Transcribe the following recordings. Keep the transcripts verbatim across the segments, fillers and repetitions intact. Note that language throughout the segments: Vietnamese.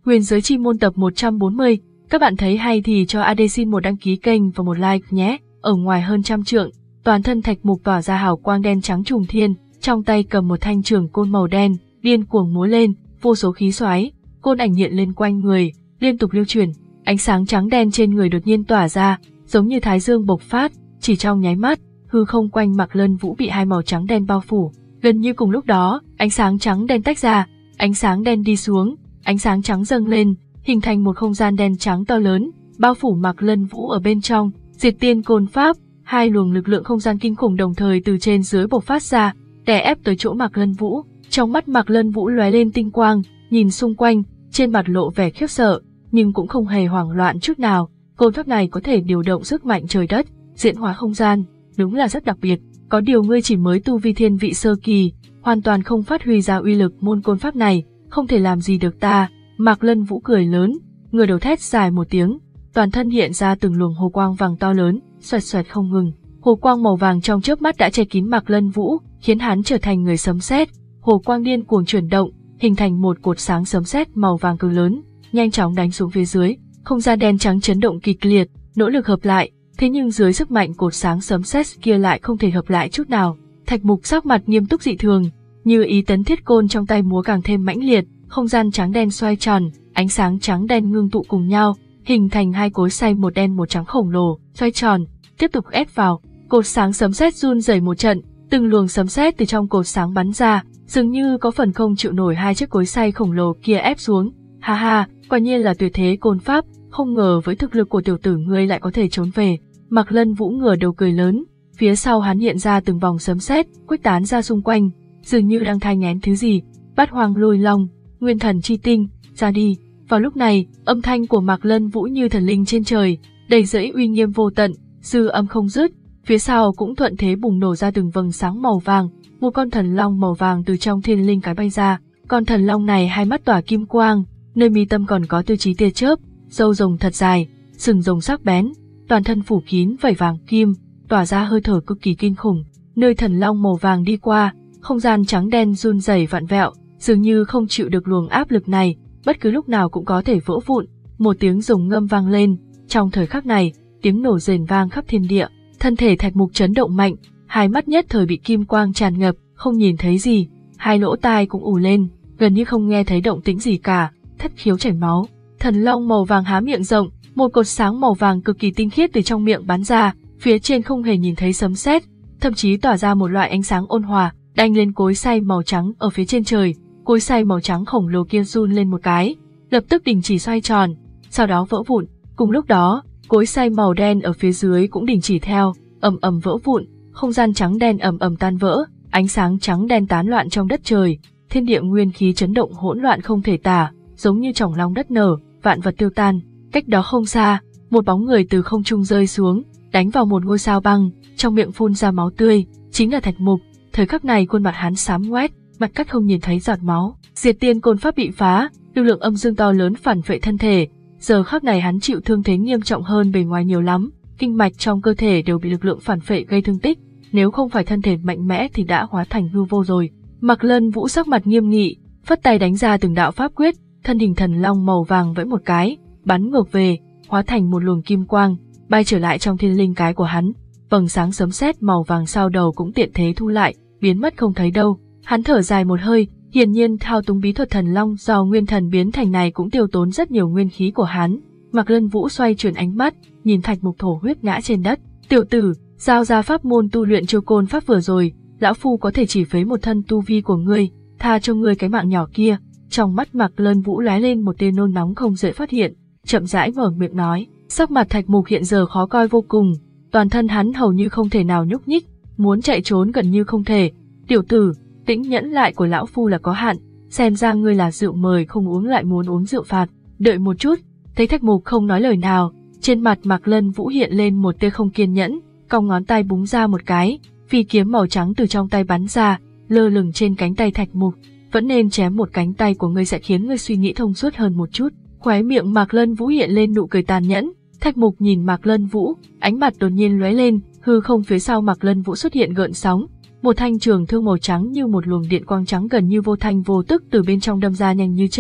Huyền Giới Chi Môn tập một trăm bốn mươi, các bạn thấy hay thì cho a đê xin một đăng ký kênh và một like nhé. Ở ngoài hơn trăm trượng, toàn thân Thạch Mục tỏa ra hào quang đen trắng trùng thiên, trong tay cầm một thanh trường côn màu đen, điên cuồng múa lên, vô số khí xoáy, côn ảnh hiện lên quanh người, liên tục lưu chuyển, ánh sáng trắng đen trên người đột nhiên tỏa ra, giống như thái dương bộc phát, chỉ trong nháy mắt, hư không quanh Mạc Lân Vũ bị hai màu trắng đen bao phủ. Gần như cùng lúc đó, ánh sáng trắng đen tách ra, ánh sáng đen đi xuống, ánh sáng trắng dâng lên, hình thành một không gian đen trắng to lớn, bao phủ Mạc Lân Vũ ở bên trong. Diệt Tiên Côn Pháp, hai luồng lực lượng không gian kinh khủng đồng thời từ trên dưới bộc phát ra, đè ép tới chỗ Mạc Lân Vũ. Trong mắt Mạc Lân Vũ lóe lên tinh quang, nhìn xung quanh, trên mặt lộ vẻ khiếp sợ, nhưng cũng không hề hoảng loạn chút nào. Côn pháp này có thể điều động sức mạnh trời đất, diễn hóa không gian, đúng là rất đặc biệt. Có điều ngươi chỉ mới tu vi thiên vị sơ kỳ, hoàn toàn không phát huy ra uy lực môn côn pháp này, không thể làm gì được ta. Mạc Lân Vũ cười lớn, ngửa đầu thét dài một tiếng, toàn thân hiện ra từng luồng hồ quang vàng to lớn, xoẹt xoẹt không ngừng. Hồ quang màu vàng trong chớp mắt đã che kín Mạc Lân Vũ, khiến hắn trở thành người sấm sét. Hồ quang điên cuồng chuyển động, hình thành một cột sáng sấm sét màu vàng cực lớn, nhanh chóng đánh xuống phía dưới. Không gian đen trắng chấn động kịch liệt, nỗ lực hợp lại, thế nhưng dưới sức mạnh cột sáng sấm sét kia lại không thể hợp lại chút nào. Thạch Mục sắc mặt nghiêm túc dị thường, như ý tấn thiết côn trong tay múa càng thêm mãnh liệt, không gian trắng đen xoay tròn, ánh sáng trắng đen ngưng tụ cùng nhau, hình thành hai cối xay một đen một trắng khổng lồ, xoay tròn, tiếp tục ép vào. Cột sáng sấm sét run rẩy một trận, từng luồng sấm sét từ trong cột sáng bắn ra, dường như có phần không chịu nổi hai chiếc cối xay khổng lồ kia ép xuống. Ha ha, quả nhiên là tuyệt thế côn pháp, không ngờ với thực lực của tiểu tử ngươi lại có thể trốn về. Mạc Lân Vũ ngửa đầu cười lớn, phía sau hắn hiện ra từng vòng sấm sét, khuếch tán ra xung quanh, dường như đang thai nghén thứ gì. Bát Hoang Lôi Long, Nguyên Thần Chi Tinh, ra đi. Vào lúc này, âm thanh của Mạc Lân Vũ như thần linh trên trời, đầy dẫy uy nghiêm vô tận, dư âm không dứt. Phía sau cũng thuận thế bùng nổ ra từng vầng sáng màu vàng, một con thần long màu vàng từ trong thiên linh cái bay ra. Con thần long này hai mắt tỏa kim quang, nơi mi tâm còn có tiêu chí tia chớp, râu rồng thật dài, sừng rồng sắc bén, toàn thân phủ kín vảy vàng kim, tỏa ra hơi thở cực kỳ kinh khủng. Nơi thần long màu vàng đi qua, không gian trắng đen run rẩy vặn vẹo, dường như không chịu được luồng áp lực này, bất cứ lúc nào cũng có thể vỡ vụn. Một tiếng rồng ngâm vang lên, trong thời khắc này, tiếng nổ rền vang khắp thiên địa. Thân thể Thạch Mục chấn động mạnh, hai mắt nhất thời bị kim quang tràn ngập, không nhìn thấy gì, hai lỗ tai cũng ù lên, gần như không nghe thấy động tĩnh gì cả, thất khiếu chảy máu. Thần long màu vàng há miệng rộng, một cột sáng màu vàng cực kỳ tinh khiết từ trong miệng bắn ra, phía trên không hề nhìn thấy sấm sét, thậm chí tỏa ra một loại ánh sáng ôn hòa, đanh lên cối xay màu trắng ở phía trên trời. Cối xay màu trắng khổng lồ kia run lên một cái, lập tức đình chỉ xoay tròn, sau đó vỡ vụn. Cùng lúc đó, cối xay màu đen ở phía dưới cũng đình chỉ theo, ầm ầm vỡ vụn, không gian trắng đen ầm ầm tan vỡ, ánh sáng trắng đen tán loạn trong đất trời, thiên địa nguyên khí chấn động hỗn loạn không thể tả, giống như chổng long đất nở, vạn vật tiêu tan. Cách đó không xa, một bóng người từ không trung rơi xuống, đánh vào một ngôi sao băng, trong miệng phun ra máu tươi, chính là Thạch Mục. Thời khắc này khuôn mặt hắn xám ngoét, mặt cắt không nhìn thấy giọt máu. Diệt Tiên Côn Pháp bị phá, lực lượng âm dương to lớn phản phệ thân thể. Giờ khắc này hắn chịu thương thế nghiêm trọng hơn bề ngoài nhiều lắm, kinh mạch trong cơ thể đều bị lực lượng phản phệ gây thương tích, nếu không phải thân thể mạnh mẽ thì đã hóa thành hư vô rồi. Mạc Lân Vũ sắc mặt nghiêm nghị, phất tay đánh ra từng đạo pháp quyết, thân hình thần long màu vàng vẫy một cái, bắn ngược về, hóa thành một luồng kim quang, bay trở lại trong thiên linh cái của hắn. Vầng sáng sấm sét màu vàng sau đầu cũng tiện thế thu lại, biến mất không thấy đâu. Hắn thở dài một hơi, hiển nhiên thao túng bí thuật thần long do nguyên thần biến thành này cũng tiêu tốn rất nhiều nguyên khí của hắn. Mạc Lân Vũ xoay chuyển ánh mắt, nhìn Thạch Mục thổ huyết ngã trên đất. Tiểu tử, giao ra pháp môn tu luyện chiêu côn pháp vừa rồi, lão phu có thể chỉ phế một thân tu vi của ngươi, tha cho ngươi cái mạng nhỏ kia. Trong mắt Mạc Lân Vũ lóe lên một tia nôn nóng không dễ phát hiện, chậm rãi mở miệng nói. Sắc mặt Thạch Mục hiện giờ khó coi vô cùng, toàn thân hắn hầu như không thể nào nhúc nhích, muốn chạy trốn gần như không thể. Tiểu tử, tĩnh nhẫn lại của lão phu là có hạn, xem ra ngươi là rượu mời không uống lại muốn uống rượu phạt. Đợi một chút. Thấy Thạch Mục không nói lời nào, trên mặt Mạc Lân Vũ hiện lên một tia không kiên nhẫn, cong ngón tay búng ra một cái, phi kiếm màu trắng từ trong tay bắn ra, lơ lửng trên cánh tay Thạch Mục. Vẫn nên chém một cánh tay của ngươi sẽ khiến ngươi suy nghĩ thông suốt hơn một chút. Khóe miệng Mạc Lân Vũ hiện lên nụ cười tàn nhẫn. Thạch Mục nhìn Mạc Lân Vũ, ánh mặt đột nhiên lóe lên, hư không phía sau Mạc Lân Vũ xuất hiện gợn sóng, một thanh trường thương màu trắng như một luồng điện quang trắng gần như vô thanh vô tức từ bên trong đâm ra nhanh như chớp.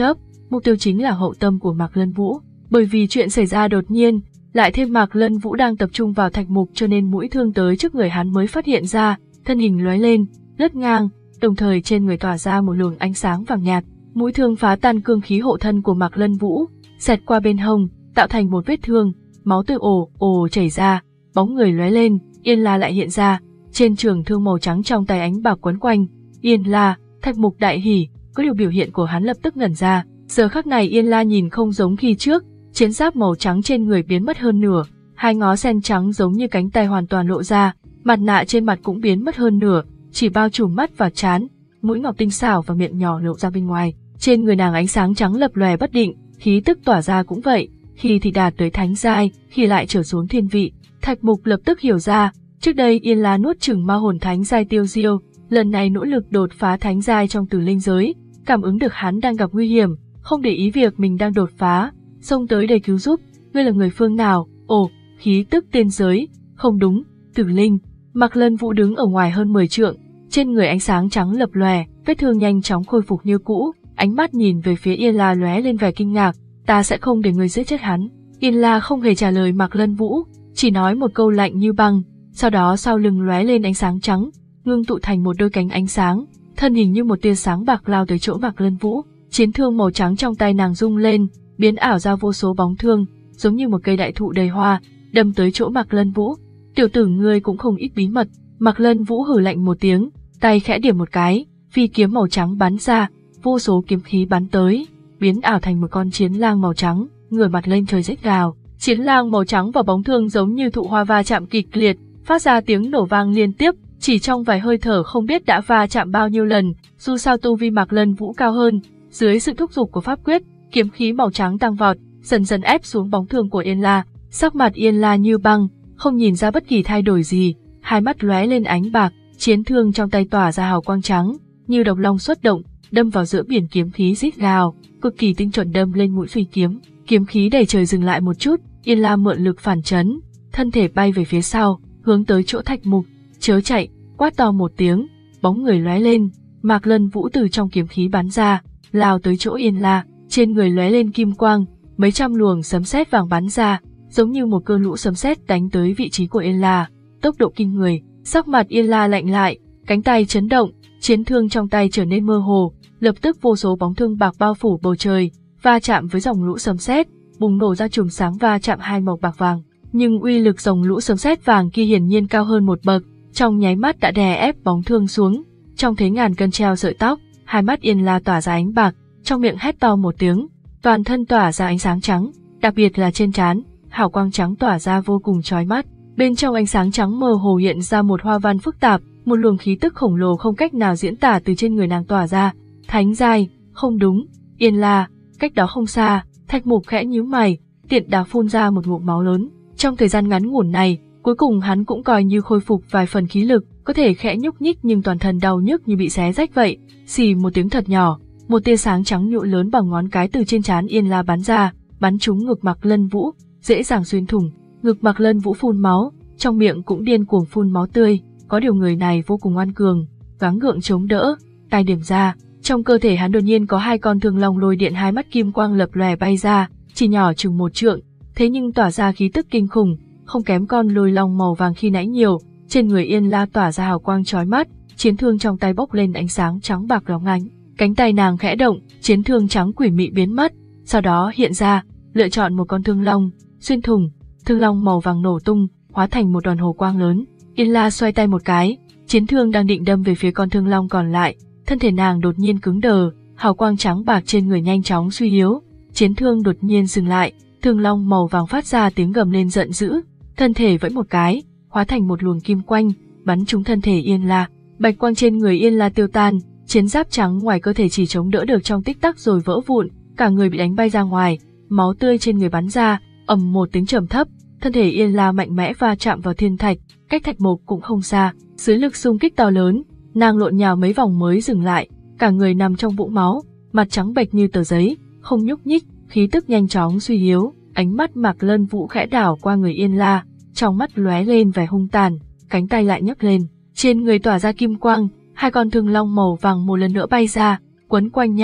mục tiêu chính là hậu tâm của Mạc Lân Vũ. Bởi vì chuyện xảy ra đột nhiên, lại thêm Mạc Lân Vũ đang tập trung vào thạch mục cho nên mũi thương tới trước người hắn mới phát hiện ra, thân hình lóe lên, lướt ngang, đồng thời trên người tỏa ra một luồng ánh sáng vàng nhạt. Mũi thương phá tan cương khí hộ thân của Mạc Lân Vũ, xẹt qua bên hông, tạo thành một vết thương, máu tươi ồ ồ chảy ra, bóng người lóe lên, Yên La lại hiện ra, trên trường thương màu trắng trong tay ánh bạc quấn quanh. Yên La, thạch mục đại hỉ, có điều biểu hiện của hắn lập tức ngẩn ra. Giờ khắc này Yên La nhìn không giống khi trước, chiến giáp màu trắng trên người biến mất hơn nửa, hai ngó sen trắng giống như cánh tay hoàn toàn lộ ra, mặt nạ trên mặt cũng biến mất hơn nửa, chỉ bao trùm mắt và trán, mũi ngọc tinh xảo và miệng nhỏ lộ ra bên ngoài. Trên người nàng ánh sáng trắng lập lòe bất định, khí tức tỏa ra cũng vậy, khi thì đạt tới thánh giai, khi lại trở xuống thiên vị. Thạch Mục lập tức hiểu ra, trước đây Yên La nuốt chửng ma hồn thánh giai tiêu diêu, lần này nỗ lực đột phá thánh giai trong tử linh giới, cảm ứng được hắn đang gặp nguy hiểm, không để ý việc mình đang đột phá, xông tới để cứu giúp. Ngươi là người phương nào? Ồ, khí tức tiên giới, không đúng, tử linh. Mạc Lân Vũ đứng ở ngoài hơn mười trượng, trên người ánh sáng trắng lập lòe, vết thương nhanh chóng khôi phục như cũ, ánh mắt nhìn về phía Yên La lóe lên vẻ kinh ngạc, ta sẽ không để ngươi giết chết hắn. Yên La không hề trả lời Mạc Lân Vũ, chỉ nói một câu lạnh như băng, sau đó sau lưng lóe lên ánh sáng trắng, ngưng tụ thành một đôi cánh ánh sáng, thân hình như một tia sáng bạc lao tới chỗ Mạc Lân Vũ. Chiến thương màu trắng trong tay nàng rung lên, biến ảo ra vô số bóng thương, giống như một cây đại thụ đầy hoa, đâm tới chỗ Mạc Lân Vũ. Tiểu tử ngươi cũng không ít bí mật. Mạc Lân Vũ hừ lạnh một tiếng, tay khẽ điểm một cái, phi kiếm màu trắng bắn ra, vô số kiếm khí bắn tới, biến ảo thành một con chiến lang màu trắng, ngửa mặt lên trời rít gào. Chiến lang màu trắng và bóng thương giống như thụ hoa va chạm kịch liệt, phát ra tiếng nổ vang liên tiếp, chỉ trong vài hơi thở không biết đã va chạm bao nhiêu lần. Dù sao tu vi Mạc Lân Vũ cao hơn, dưới sự thúc giục của pháp quyết, kiếm khí màu trắng tăng vọt, dần dần ép xuống bóng thương của Yên La. Sắc mặt Yên La như băng, không nhìn ra bất kỳ thay đổi gì, hai mắt lóe lên ánh bạc, chiến thương trong tay tỏa ra hào quang trắng, như độc long xuất động, đâm vào giữa biển kiếm khí rít gào, cực kỳ tinh chuẩn đâm lên mũi phi kiếm. Kiếm khí đầy trời dừng lại một chút, Yên La mượn lực phản chấn, thân thể bay về phía sau, hướng tới chỗ Thạch Mục. Chớ chạy, quát to một tiếng, bóng người lóe lên, Mạc Lân Vũ từ trong kiếm khí bắn ra, lao tới chỗ Yên La, trên người lóe lên kim quang, mấy trăm luồng sấm sét vàng bắn ra, giống như một cơn lũ sấm sét đánh tới vị trí của Yên La, tốc độ kinh người. Sắc mặt Yên La lạnh lại, cánh tay chấn động, chiến thương trong tay trở nên mơ hồ, lập tức vô số bóng thương bạc bao phủ bầu trời, va chạm với dòng lũ sấm sét, bùng nổ ra chùm sáng va chạm hai màu bạc vàng. Nhưng uy lực dòng lũ sấm sét vàng kia hiển nhiên cao hơn một bậc, trong nháy mắt đã đè ép bóng thương xuống. Trong thế ngàn cân treo sợi tóc, hai mắt Yên La tỏa ra ánh bạc, trong miệng hét to một tiếng, toàn thân tỏa ra ánh sáng trắng, đặc biệt là trên trán, hào quang trắng tỏa ra vô cùng chói mắt. Bên trong ánh sáng trắng mơ hồ hiện ra một hoa văn phức tạp, một luồng khí tức khổng lồ không cách nào diễn tả từ trên người nàng tỏa ra. Thánh giai, không đúng, Yên La, cách đó không xa, Thạch Mục khẽ nhíu mày, tiện đà phun ra một ngụm máu lớn. Trong thời gian ngắn ngủn này, cuối cùng hắn cũng coi như khôi phục vài phần khí lực, có thể khẽ nhúc nhích nhưng toàn thân đau nhức như bị xé rách vậy. Xì một tiếng thật nhỏ, một tia sáng trắng nhụi lớn bằng ngón cái từ trên trán Yên La bắn ra, bắn trúng ngực Mạc Lân Vũ, dễ dàng xuyên thủng. Ngực Mạc Lân Vũ phun máu, trong miệng cũng điên cuồng phun máu tươi, có điều người này vô cùng ngoan cường, gắng gượng chống đỡ, tay điểm ra, trong cơ thể hắn đột nhiên có hai con thương long lôi điện hai mắt kim quang lập lòe bay ra, chỉ nhỏ chừng một trượng, thế nhưng tỏa ra khí tức kinh khủng, không kém con lôi long màu vàng khi nãy nhiều. Trên người Yên La tỏa ra hào quang chói mắt, chiến thương trong tay bốc lên ánh sáng trắng bạc lóng lánh, cánh tay nàng khẽ động, chiến thương trắng quỷ mị biến mất, sau đó hiện ra, lựa chọn một con thương long, xuyên thủng, thương long màu vàng nổ tung, hóa thành một đoàn hồ quang lớn. Yên La xoay tay một cái, chiến thương đang định đâm về phía con thương long còn lại, thân thể nàng đột nhiên cứng đờ, hào quang trắng bạc trên người nhanh chóng suy yếu, chiến thương đột nhiên dừng lại, thương long màu vàng phát ra tiếng gầm lên giận dữ, thân thể vẫy một cái, hóa thành một luồng kim quanh, bắn trúng thân thể Yên La. Bạch quang trên người Yên La tiêu tan, chiến giáp trắng ngoài cơ thể chỉ chống đỡ được trong tích tắc rồi vỡ vụn, cả người bị đánh bay ra ngoài, máu tươi trên người bắn ra, ầm một tiếng trầm thấp, thân thể Yên La mạnh mẽ va chạm vào thiên thạch, cách Thạch Mục cũng không xa, dưới lực xung kích to lớn, nàng lộn nhào mấy vòng mới dừng lại, cả người nằm trong vũng máu, mặt trắng bệch như tờ giấy, không nhúc nhích, khí tức nhanh chóng suy yếu. Ánh mắt Mạc Lân Vũ khẽ đảo qua người Yên La, trong mắt lóe lên vẻ hung tàn, cánh tay lại nhấc lên, trên người tỏa ra kim quang, hai con thương long màu vàng một lần nữa bay ra, quấn quanh nhau,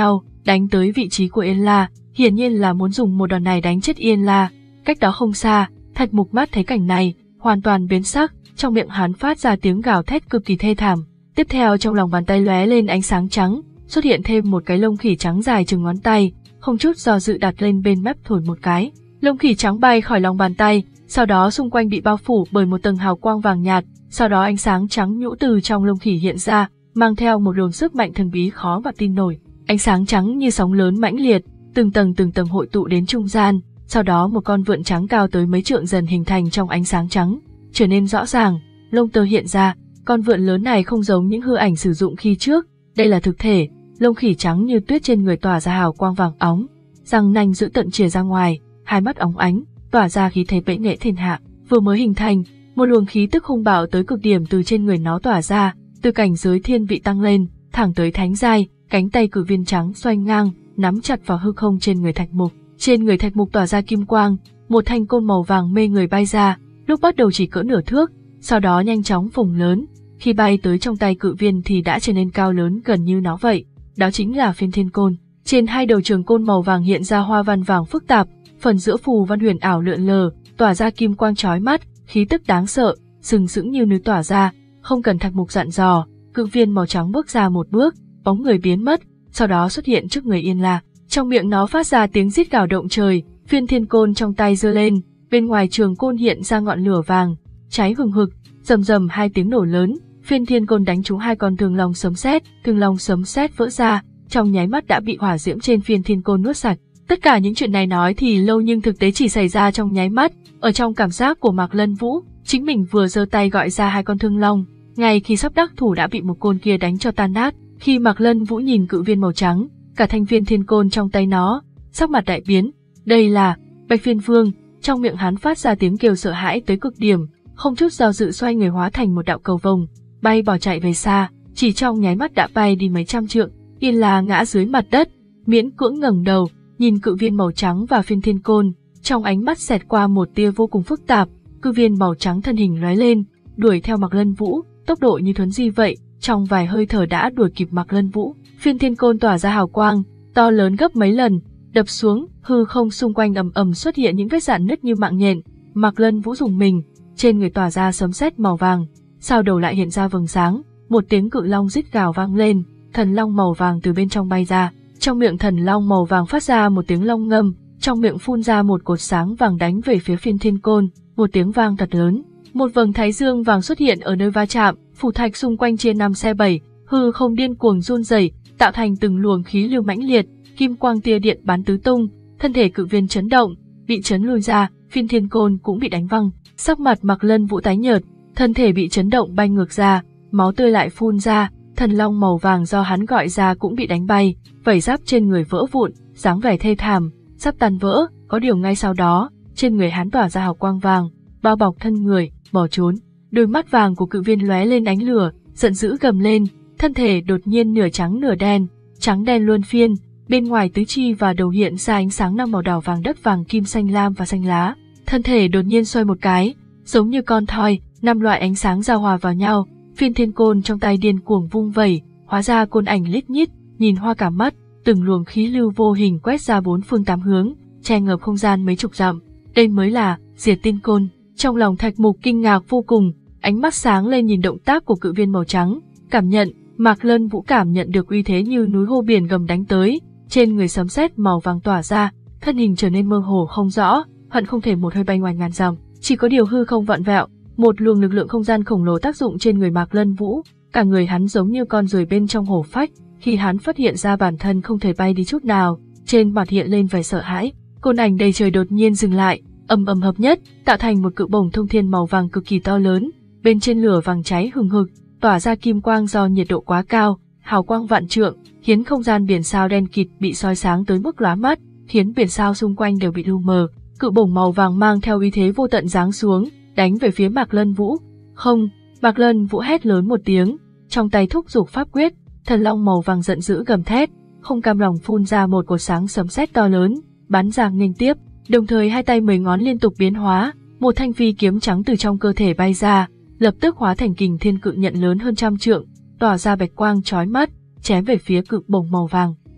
đánh tới vị trí của Yên La, hiển nhiên là muốn dùng một đòn này đánh chết Yên La. Cách đó không xa, Thạch Mục mắt thấy cảnh này, hoàn toàn biến sắc, trong miệng hắn phát ra tiếng gào thét cực kỳ thê thảm. Tiếp theo trong lòng bàn tay lóe lên ánh sáng trắng, xuất hiện thêm một cái lông khỉ trắng dài chừng ngón tay, không chút do dự đặt lên bên mép thổi một cái. Lông khỉ trắng bay khỏi lòng bàn tay, sau đó xung quanh bị bao phủ bởi một tầng hào quang vàng nhạt, sau đó ánh sáng trắng nhũ từ trong lông khỉ hiện ra, mang theo một luồng sức mạnh thần bí khó mà tin nổi. Ánh sáng trắng như sóng lớn mãnh liệt, từng tầng từng tầng hội tụ đến trung gian, sau đó một con vượn trắng cao tới mấy trượng dần hình thành trong ánh sáng trắng, trở nên rõ ràng, lông tơ hiện ra. Con vượn lớn này không giống những hư ảnh sử dụng khi trước, đây là thực thể, lông khỉ trắng như tuyết trên người tỏa ra hào quang vàng óng, răng nanh dữ tợn chìa ra ngoài, hai mắt óng ánh, tỏa ra khí thế bệ nghệ thiên hạ. Vừa mới hình thành, một luồng khí tức hung bạo tới cực điểm từ trên người nó tỏa ra, từ cảnh giới thiên vị tăng lên, thẳng tới thánh giai, cánh tay cự viên trắng xoay ngang, nắm chặt vào hư không trên người Thạch Mục. Trên người Thạch Mục tỏa ra kim quang, một thanh côn màu vàng mê người bay ra, lúc bắt đầu chỉ cỡ nửa thước, sau đó nhanh chóng phồng lớn, khi bay tới trong tay cự viên thì đã trở nên cao lớn gần như nó vậy. Đó chính là Phiên Thiên Côn. Trên hai đầu trường côn màu vàng hiện ra hoa văn vàng phức tạp, phần giữa phù văn huyền ảo lượn lờ, tỏa ra kim quang chói mắt, khí tức đáng sợ, sừng sững như núi tỏa ra. Không cần Thạch Mục dặn dò, cự viên màu trắng bước ra một bước, bóng người biến mất, sau đó xuất hiện trước người Yên La. Trong miệng nó phát ra tiếng rít gào động trời, Phiên Thiên Côn trong tay giơ lên, bên ngoài trường côn hiện ra ngọn lửa vàng, cháy hừng hực, rầm rầm hai tiếng nổ lớn, Phiên Thiên Côn đánh trúng hai con thường long sấm sét, thường long sấm sét vỡ ra, trong nháy mắt đã bị hỏa diễm trên Phiên Thiên Côn nuốt sạch. Tất cả những chuyện này nói thì lâu nhưng thực tế chỉ xảy ra trong nháy mắt, ở trong cảm giác của Mạc Lân Vũ, chính mình vừa giơ tay gọi ra hai con thương long, ngay khi sắp đắc thủ đã bị một côn kia đánh cho tan nát. Khi Mạc Lân Vũ nhìn cự viên màu trắng, cả thanh Phiên Thiên Côn trong tay nó, sắc mặt đại biến. Đây là Bạch Phiên Vương, trong miệng hắn phát ra tiếng kêu sợ hãi tới cực điểm, không chút do dự xoay người hóa thành một đạo cầu vồng, bay bỏ chạy về xa, chỉ trong nháy mắt đã bay đi mấy trăm trượng. Yên La ngã dưới mặt đất, miễn cưỡng ngẩng đầu, nhìn cự viên màu trắng và Phiên Thiên Côn, trong ánh mắt xẹt qua một tia vô cùng phức tạp. Cự viên màu trắng thân hình lóe lên, đuổi theo Mạc Lân Vũ, tốc độ như thuấn di vậy, trong vài hơi thở đã đuổi kịp Mạc Lân Vũ. Phiên Thiên Côn tỏa ra hào quang, to lớn gấp mấy lần, đập xuống, hư không xung quanh ầm ầm xuất hiện những vết rạn nứt như mạng nhện. Mạc Lân Vũ dùng mình, trên người tỏa ra sấm sét màu vàng, sau đầu lại hiện ra vầng sáng, một tiếng cự long rít gào vang lên, thần long màu vàng từ bên trong bay ra, trong miệng thần long màu vàng phát ra một tiếng long ngâm, trong miệng phun ra một cột sáng vàng đánh về phía Phiên Thiên Côn, một tiếng vang thật lớn, một vầng thái dương vàng xuất hiện ở nơi va chạm, phủ thạch xung quanh chia năm xẻ bảy, hư không điên cuồng run rẩy, tạo thành từng luồng khí lưu mãnh liệt, kim quang tia điện bắn tứ tung, thân thể cự viên chấn động, bị chấn lùi ra, Phiên Thiên Côn cũng bị đánh văng, sắc mặt Mạc Lân Vũ tái nhợt, thân thể bị chấn động bay ngược ra, máu tươi lại phun ra, thần long màu vàng do hắn gọi ra cũng bị đánh bay, vảy giáp trên người vỡ vụn, dáng vẻ thê thảm, sắp tan vỡ. Có điều ngay sau đó, trên người hắn tỏa ra hào quang vàng, bao bọc thân người, bỏ trốn. Đôi mắt vàng của cự viên lóe lên ánh lửa, giận dữ gầm lên, thân thể đột nhiên nửa trắng nửa đen, trắng đen luân phiên, bên ngoài tứ chi và đầu hiện ra ánh sáng năm màu đỏ vàng đất vàng kim xanh lam và xanh lá. Thân thể đột nhiên xoay một cái, giống như con thoi, năm loại ánh sáng giao hòa vào nhau. Phiên Thiên Côn trong tay điên cuồng vung vẩy, hóa ra côn ảnh lít nhít, nhìn hoa cả mắt, từng luồng khí lưu vô hình quét ra bốn phương tám hướng, che ngập không gian mấy chục dặm. Đây mới là Diệt Tiên Côn. Trong lòng Thạch Mục kinh ngạc vô cùng, ánh mắt sáng lên nhìn động tác của cự viên màu trắng, cảm nhận, Mạc Lân Vũ cảm nhận được uy thế như núi hô biển gầm đánh tới, trên người sấm sét màu vàng tỏa ra, thân hình trở nên mơ hồ không rõ, hận không thể một hơi bay ngoài ngàn dặm. Chỉ có điều hư không vặn vẹo, một luồng lực lượng không gian khổng lồ tác dụng trên người Mạc Lân Vũ, cả người hắn giống như con ruồi bên trong hổ phách. Khi hắn phát hiện ra bản thân không thể bay đi chút nào, trên mặt hiện lên vẻ sợ hãi. Côn ảnh đầy trời đột nhiên dừng lại, ầm ầm hợp nhất, tạo thành một cự bổng thông thiên màu vàng cực kỳ to lớn, bên trên lửa vàng cháy hừng hực, tỏa ra kim quang do nhiệt độ quá cao, hào quang vạn trượng, khiến không gian biển sao đen kịt bị soi sáng tới mức lóa mắt, khiến biển sao xung quanh đều bị lu mờ. Cự bổng màu vàng mang theo uy thế vô tận giáng xuống, đánh về phía Mạc Lân Vũ. Không, Mạc Lân Vũ hét lớn một tiếng, trong tay thúc giục pháp quyết, thần long màu vàng giận dữ gầm thét, không cam lòng phun ra một cột sáng sấm sét to lớn, bắn ra nghênh tiếp. Đồng thời hai tay mười ngón liên tục biến hóa, một thanh phi kiếm trắng từ trong cơ thể bay ra, lập tức hóa thành kình thiên cự nhận lớn hơn trăm trượng, tỏa ra bạch quang chói mắt, chém về phía cự bổng màu vàng.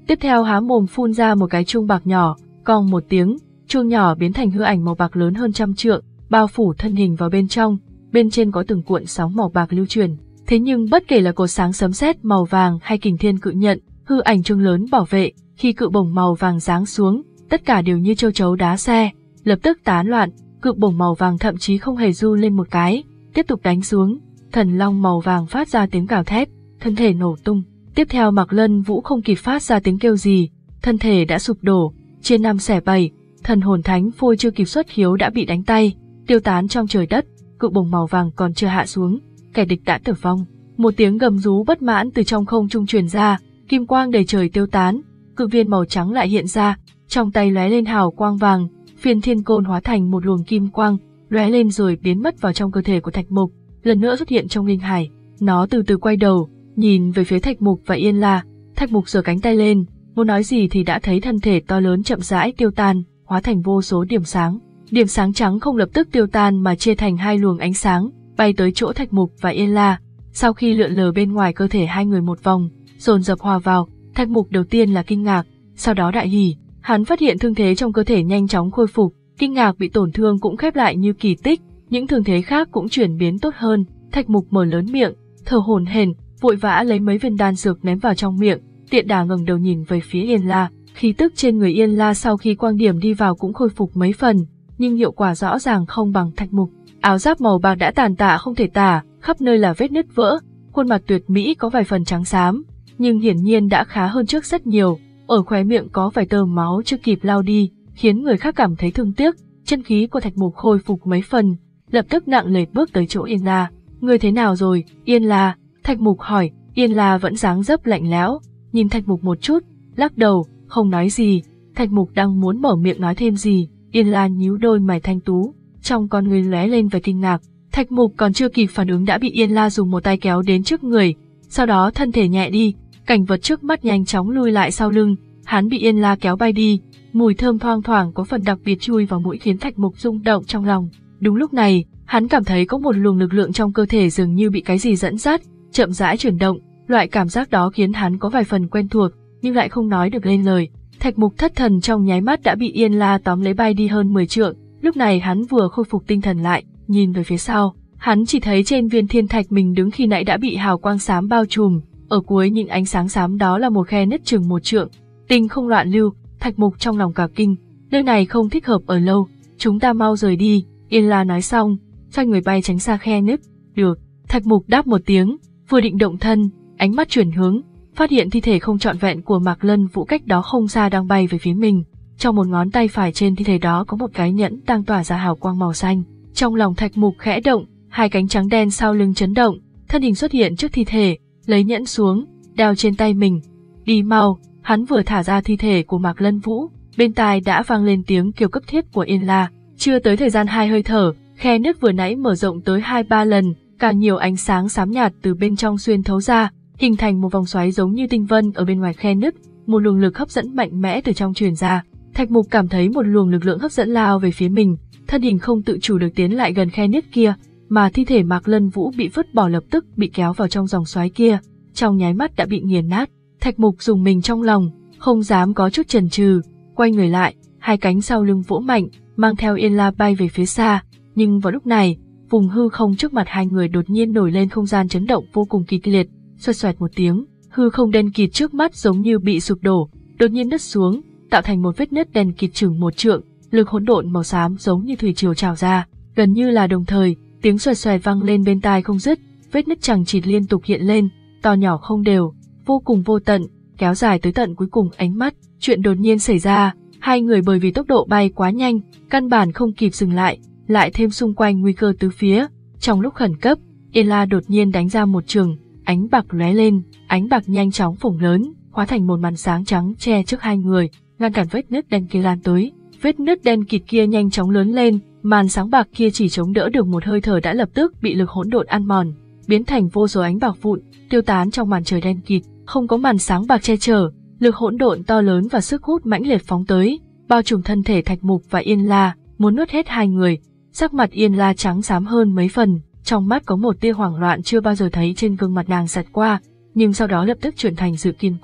Tiếp theo há mồm phun ra một cái chuông bạc nhỏ, cong một tiếng, chuông nhỏ biến thành hư ảnh màu bạc lớn hơn trăm trượng, bao phủ thân hình vào bên trong, bên trên có từng cuộn sóng màu bạc lưu truyền. Thế nhưng bất kể là cột sáng sấm sét màu vàng hay kình thiên cự nhận, hư ảnh chuông lớn bảo vệ, khi cự bổng màu vàng giáng xuống, tất cả đều như châu chấu đá xe, lập tức tán loạn, cự bổng màu vàng thậm chí không hề run lên một cái, tiếp tục đánh xuống, thần long màu vàng phát ra tiếng gào thét, thân thể nổ tung. Tiếp theo Mạc Lân Vũ không kịp phát ra tiếng kêu gì, thân thể đã sụp đổ, chia năm xẻ bảy, thần hồn thánh phôi chưa kịp xuất khiếu đã bị đánh tay, tiêu tán trong trời đất, cự bổng màu vàng còn chưa hạ xuống, kẻ địch đã tử vong. Một tiếng gầm rú bất mãn từ trong không trung truyền ra, kim quang đầy trời tiêu tán, cự viên màu trắng lại hiện ra, trong tay lóe lên hào quang vàng, phiên thiên côn hóa thành một luồng kim quang, lóe lên rồi biến mất vào trong cơ thể của Thạch Mục, lần nữa xuất hiện trong linh hải. Nó từ từ quay đầu, nhìn về phía Thạch Mục và Yên La. Thạch Mục giơ cánh tay lên, muốn nói gì thì đã thấy thân thể to lớn chậm rãi tiêu tan, hóa thành vô số điểm sáng. Điểm sáng trắng không lập tức tiêu tan mà chia thành hai luồng ánh sáng, bay tới chỗ Thạch Mục và Yên La. Sau khi lượn lờ bên ngoài cơ thể hai người một vòng, dồn dập hòa vào, Thạch Mục đầu tiên là kinh ngạc, sau đó đại hỉ. Hắn phát hiện thương thế trong cơ thể nhanh chóng khôi phục, kinh ngạc bị tổn thương cũng khép lại như kỳ tích, những thương thế khác cũng chuyển biến tốt hơn. Thạch Mục mở lớn miệng, thở hổn hển, vội vã lấy mấy viên đan dược ném vào trong miệng, tiện đà ngẩng đầu nhìn về phía Yên La. Khí tức trên người Yên La sau khi quang điểm đi vào cũng khôi phục mấy phần, nhưng hiệu quả rõ ràng không bằng Thạch Mục. Áo giáp màu bạc đã tàn tạ không thể tả, khắp nơi là vết nứt vỡ, khuôn mặt tuyệt mỹ có vài phần trắng xám, nhưng hiển nhiên đã khá hơn trước rất nhiều. Ở khóe miệng có vài tơ máu chưa kịp lau đi, khiến người khác cảm thấy thương tiếc. Chân khí của Thạch Mục khôi phục mấy phần, lập tức nặng nề bước tới chỗ Yên La. Người thế nào rồi, Yên La? Thạch Mục hỏi. Yên La vẫn dáng dấp lạnh lẽo, nhìn Thạch Mục một chút, lắc đầu, không nói gì. Thạch Mục đang muốn mở miệng nói thêm gì, Yên La nhíu đôi mày thanh tú, trong con người lóe lên vẻ kinh ngạc. Thạch Mục còn chưa kịp phản ứng đã bị Yên La dùng một tay kéo đến trước người, sau đó thân thể nhẹ đi, cảnh vật trước mắt nhanh chóng lui lại sau lưng, hắn bị Yên La kéo bay đi, mùi thơm thoang thoảng có phần đặc biệt chui vào mũi khiến Thạch Mục rung động trong lòng. Đúng lúc này, hắn cảm thấy có một luồng lực lượng trong cơ thể dường như bị cái gì dẫn dắt, chậm rãi chuyển động, loại cảm giác đó khiến hắn có vài phần quen thuộc, nhưng lại không nói được lên lời. Thạch Mục thất thần trong nháy mắt đã bị Yên La tóm lấy bay đi hơn mười trượng, lúc này hắn vừa khôi phục tinh thần lại, nhìn về phía sau, hắn chỉ thấy trên viên thiên thạch mình đứng khi nãy đã bị hào quang xám bao trùm, ở cuối những ánh sáng xám đó là một khe nứt chừng một trượng, tinh không loạn lưu. Thạch Mục trong lòng cả kinh, nơi này không thích hợp ở lâu, chúng ta mau rời đi. Yên La nói xong, xoay người bay tránh xa khe nứt. Được. Thạch Mục đáp một tiếng, vừa định động thân, ánh mắt chuyển hướng, phát hiện thi thể không trọn vẹn của Mạc Lân Vũ cách đó không xa đang bay về phía mình. Trong một ngón tay phải trên thi thể đó có một cái nhẫn đang tỏa ra hào quang màu xanh. Trong lòng Thạch Mục khẽ động, hai cánh trắng đen sau lưng chấn động, thân hình xuất hiện trước thi thể, lấy nhẫn xuống, đeo trên tay mình. Đi mau. Hắn vừa thả ra thi thể của Mạc Lân Vũ, bên tai đã vang lên tiếng kêu cấp thiết của Yên La. Chưa tới thời gian hai hơi thở, khe nứt vừa nãy mở rộng tới hai ba lần, càng nhiều ánh sáng xám nhạt từ bên trong xuyên thấu ra, hình thành một vòng xoáy giống như tinh vân ở bên ngoài khe nứt. Một luồng lực hấp dẫn mạnh mẽ từ trong truyền ra. Thạch Mục cảm thấy một luồng lực lượng hấp dẫn lao về phía mình, thân hình không tự chủ được tiến lại gần khe nứt kia, mà thi thể Mạc Lân Vũ bị vứt bỏ lập tức bị kéo vào trong dòng xoáy kia, trong nháy mắt đã bị nghiền nát. Thạch Mục dùng mình trong lòng, không dám có chút chần chừ, quay người lại, hai cánh sau lưng vỗ mạnh, mang theo Yên La bay về phía xa. Nhưng vào lúc này, vùng hư không trước mặt hai người đột nhiên nổi lên không gian chấn động vô cùng kịch liệt, xoẹt xoẹt một tiếng, hư không đen kịt trước mắt giống như bị sụp đổ, đột nhiên nứt xuống, tạo thành một vết nứt đen kịt chừng một trượng, lực hỗn độn màu xám giống như thủy triều trào ra, gần như là đồng thời, tiếng xoẹt xoẹt vang lên bên tai không dứt, vết nứt chằng chịt liên tục hiện lên, to nhỏ không đều, vô cùng vô tận, kéo dài tới tận cuối cùng ánh mắt. Chuyện đột nhiên xảy ra, hai người bởi vì tốc độ bay quá nhanh, căn bản không kịp dừng lại, lại thêm xung quanh nguy cơ tứ phía. Trong lúc khẩn cấp, Yên La đột nhiên đánh ra một trường, ánh bạc lóe lên, ánh bạc nhanh chóng phồng lớn, hóa thành một màn sáng trắng che trước hai người, ngăn cản vết nứt đen kia lan tới. Vết nứt đen kịt kia nhanh chóng lớn lên, màn sáng bạc kia chỉ chống đỡ được một hơi thở đã lập tức bị lực hỗn độn ăn mòn, biến thành vô số ánh bạc vụn, tiêu tán trong màn trời đen kịt. Không có màn sáng bạc che chở, lực hỗn độn to lớn và sức hút mãnh liệt phóng tới, bao trùm thân thể Thạch Mục và Yên La, muốn nuốt hết hai người. Sắc mặt Yên La trắng xám hơn mấy phần, trong mắt có một tia hoảng loạn chưa bao giờ thấy trên gương mặt nàng xẹt qua, nhưng sau đó lập tức chuyển thành sự kiên quyết.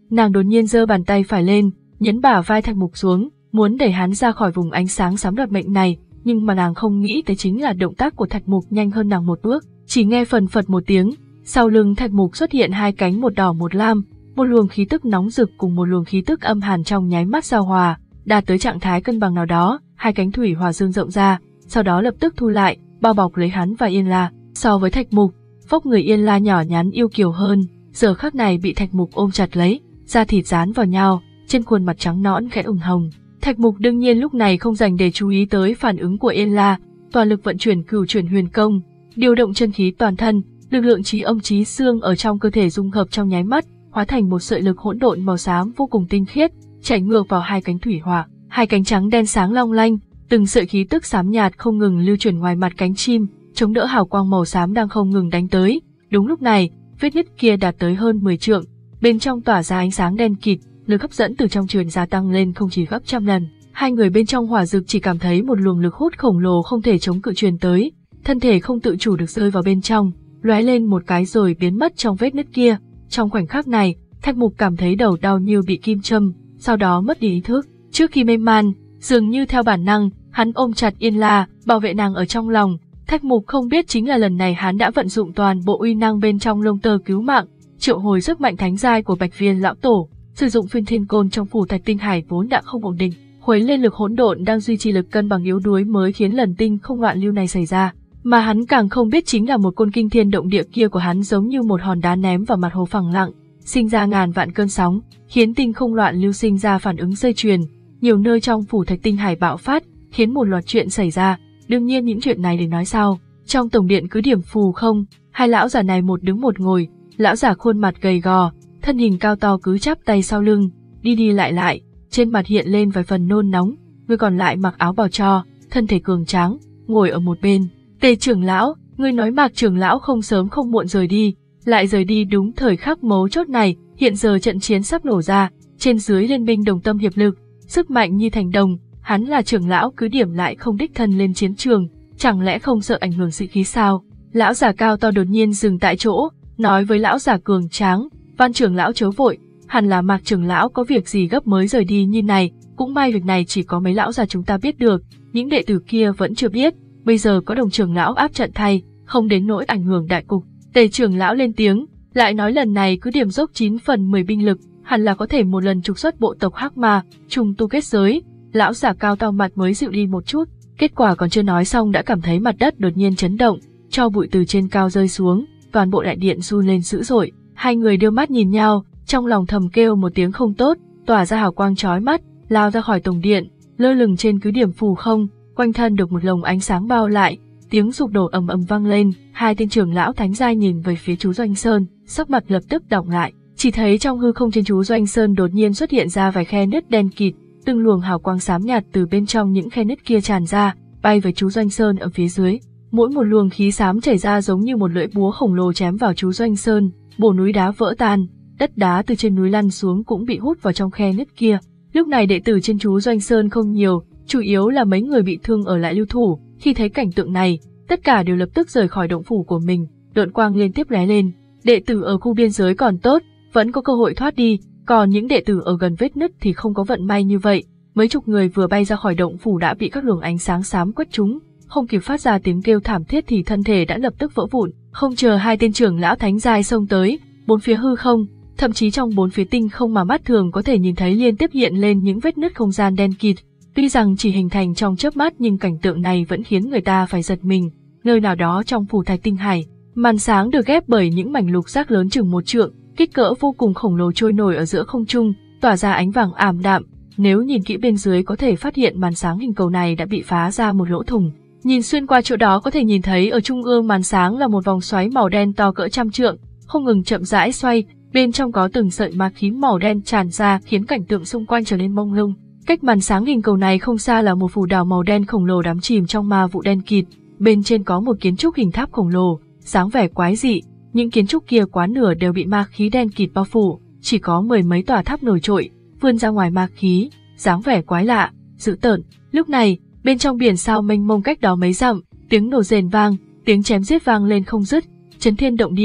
Nàng đột nhiên giơ bàn tay phải lên, nhấn bả vai Thạch Mục xuống, muốn đẩy hắn ra khỏi vùng ánh sáng xám đoạt mệnh này, nhưng mà nàng không nghĩ tới chính là động tác của Thạch Mục nhanh hơn nàng một bước. Chỉ nghe phần phật một tiếng, sau lưng Thạch Mục xuất hiện hai cánh một đỏ một lam, một luồng khí tức nóng rực cùng một luồng khí tức âm hàn trong nháy mắt giao hòa, đạt tới trạng thái cân bằng nào đó, hai cánh thủy hỏa dương rộng ra, sau đó lập tức thu lại, bao bọc lấy hắn và Yên La. So với Thạch Mục, vóc người Yên La nhỏ nhắn yêu kiều hơn, giờ khắc này bị Thạch Mục ôm chặt lấy, da thịt dán vào nhau, trên khuôn mặt trắng nõn khẽ ửng hồng. Thạch Mục đương nhiên lúc này không dành để chú ý tới phản ứng của Yên La, toàn lực vận chuyển Cửu Chuyển Huyền Công, điều động chân khí toàn thân, lực lượng trí âm trí xương ở trong cơ thể dung hợp trong nháy mắt, hóa thành một sợi lực hỗn độn màu xám vô cùng tinh khiết, chảy ngược vào hai cánh thủy hỏa, hai cánh trắng đen sáng long lanh, từng sợi khí tức xám nhạt không ngừng lưu chuyển ngoài mặt cánh chim, chống đỡ hào quang màu xám đang không ngừng đánh tới. Đúng lúc này, vết nứt kia đạt tới hơn mười trượng, bên trong tỏa ra ánh sáng đen kịt, lực hấp dẫn từ trong truyền gia tăng lên không chỉ gấp trăm lần. Hai người bên trong hỏa dực chỉ cảm thấy một luồng lực hút khổng lồ không thể chống cự truyền tới, thân thể không tự chủ được rơi vào bên trong, lóe lên một cái rồi biến mất trong vết nứt kia. Trong khoảnh khắc này, Thạch Mục cảm thấy đầu đau như bị kim châm, sau đó mất đi ý thức. Trước khi mê man, dường như theo bản năng, hắn ôm chặt Yên La, bảo vệ nàng ở trong lòng. Thạch Mục không biết chính là lần này hắn đã vận dụng toàn bộ uy năng bên trong lông tơ cứu mạng, triệu hồi sức mạnh thánh giai của Bạch Viên lão tổ, sử dụng phiên thiên côn trong phủ Thạch Tinh Hải vốn đã không ổn định, khuấy lên lực hỗn độn đang duy trì lực cân bằng yếu đuối mới khiến lần tinh không loạn lưu này xảy ra. Mà hắn càng không biết chính là một côn kinh thiên động địa kia của hắn giống như một hòn đá ném vào mặt hồ phẳng lặng, sinh ra ngàn vạn cơn sóng, khiến tinh không loạn lưu sinh ra phản ứng dây chuyền. Nhiều nơi trong phủ Thạch Tinh Hải bạo phát, khiến một loạt chuyện xảy ra. Đương nhiên những chuyện này để nói sau. Trong tổng điện cứ điểm phù không, hai lão già này một đứng một ngồi, lão già khuôn mặt gầy gò, thân hình cao to cứ chắp tay sau lưng, đi đi lại lại, trên mặt hiện lên vài phần nôn nóng, người còn lại mặc áo bào tro, thân thể cường tráng, ngồi ở một bên. Tề trưởng lão, ngươi nói Mạc trưởng lão không sớm không muộn rời đi, lại rời đi đúng thời khắc mấu chốt này, hiện giờ trận chiến sắp nổ ra, trên dưới liên minh đồng tâm hiệp lực, sức mạnh như thành đồng, hắn là trưởng lão cứ điểm lại không đích thân lên chiến trường, chẳng lẽ không sợ ảnh hưởng sĩ khí sao? Lão già cao to đột nhiên dừng tại chỗ, nói với lão già cường tráng, Văn trưởng lão chớ vội, hẳn là Mạc trưởng lão có việc gì gấp mới rời đi như này, cũng may việc này chỉ có mấy lão già chúng ta biết được, những đệ tử kia vẫn chưa biết, bây giờ có đồng trưởng lão áp trận thay, không đến nỗi ảnh hưởng đại cục. Tề trưởng lão lên tiếng, lại nói lần này cứ điểm dốc chín phần mười binh lực, hẳn là có thể một lần trục xuất bộ tộc Hắc Ma, trùng tu kết giới. Lão già cao to mặt mới dịu đi một chút, kết quả còn chưa nói xong đã cảm thấy mặt đất đột nhiên chấn động, tro bụi từ trên cao rơi xuống, toàn bộ đại điện run lên dữ dội. Hai người đưa mắt nhìn nhau, trong lòng thầm kêu một tiếng không tốt, tỏa ra hào quang chói mắt, lao ra khỏi tổng điện, lơ lửng trên cứ điểm phù không, quanh thân được một lồng ánh sáng bao lại, tiếng sụp đổ ầm ầm vang lên. Hai tên trưởng lão thánh giai nhìn về phía chú Doanh Sơn, sắc mặt lập tức đọng lại, chỉ thấy trong hư không trên chú Doanh Sơn đột nhiên xuất hiện ra vài khe nứt đen kịt, từng luồng hào quang xám nhạt từ bên trong những khe nứt kia tràn ra, bay về chú Doanh Sơn ở phía dưới. Mỗi một luồng khí xám chảy ra giống như một lưỡi búa khổng lồ chém vào chú Doanh Sơn, bổ núi đá vỡ tan, đất đá từ trên núi lăn xuống cũng bị hút vào trong khe nứt kia. Lúc này đệ tử trên chú Doanh Sơn không nhiều, chủ yếu là mấy người bị thương ở lại lưu thủ. Khi thấy cảnh tượng này, tất cả đều lập tức rời khỏi động phủ của mình, độn quang liên tiếp lóe lên. Đệ tử ở khu biên giới còn tốt, vẫn có cơ hội thoát đi, còn những đệ tử ở gần vết nứt thì không có vận may như vậy. Mấy chục người vừa bay ra khỏi động phủ đã bị các luồng ánh sáng xám quét trúng, không kịp phát ra tiếng kêu thảm thiết thì thân thể đã lập tức vỡ vụn. Không chờ hai tên trưởng lão thánh giai xông tới, bốn phía hư không, thậm chí trong bốn phía tinh không mà mắt thường có thể nhìn thấy liên tiếp hiện lên những vết nứt không gian đen kịt. Tuy rằng chỉ hình thành trong chớp mắt nhưng cảnh tượng này vẫn khiến người ta phải giật mình. Nơi nào đó trong phủ Thạch Tinh Hải, màn sáng được ghép bởi những mảnh lục giác lớn chừng một trượng, kích cỡ vô cùng khổng lồ trôi nổi ở giữa không trung, tỏa ra ánh vàng ảm đạm. Nếu nhìn kỹ bên dưới có thể phát hiện màn sáng hình cầu này đã bị phá ra một lỗ thủng. Nhìn xuyên qua chỗ đó có thể nhìn thấy ở trung ương màn sáng là một vòng xoáy màu đen to cỡ trăm trượng, không ngừng chậm rãi xoay, bên trong có từng sợi ma khí màu đen tràn ra khiến cảnh tượng xung quanh trở nên mông lung. Cách màn sáng hình cầu này không xa là một phù đảo màu đen khổng lồ đắm chìm trong ma vụ đen kịt, bên trên có một kiến trúc hình tháp khổng lồ, dáng vẻ quái dị, những kiến trúc kia quá nửa đều bị ma khí đen kịt bao phủ, chỉ có mười mấy tòa tháp nổi trội, vươn ra ngoài ma khí, dáng vẻ quái lạ, dữ tợn. Lúc này, bên trong biển sao mênh mông cách đó mấy dặm, tiếng nổ rền vang, tiếng chém giết vang lên không dứt, chấn thiên động địa,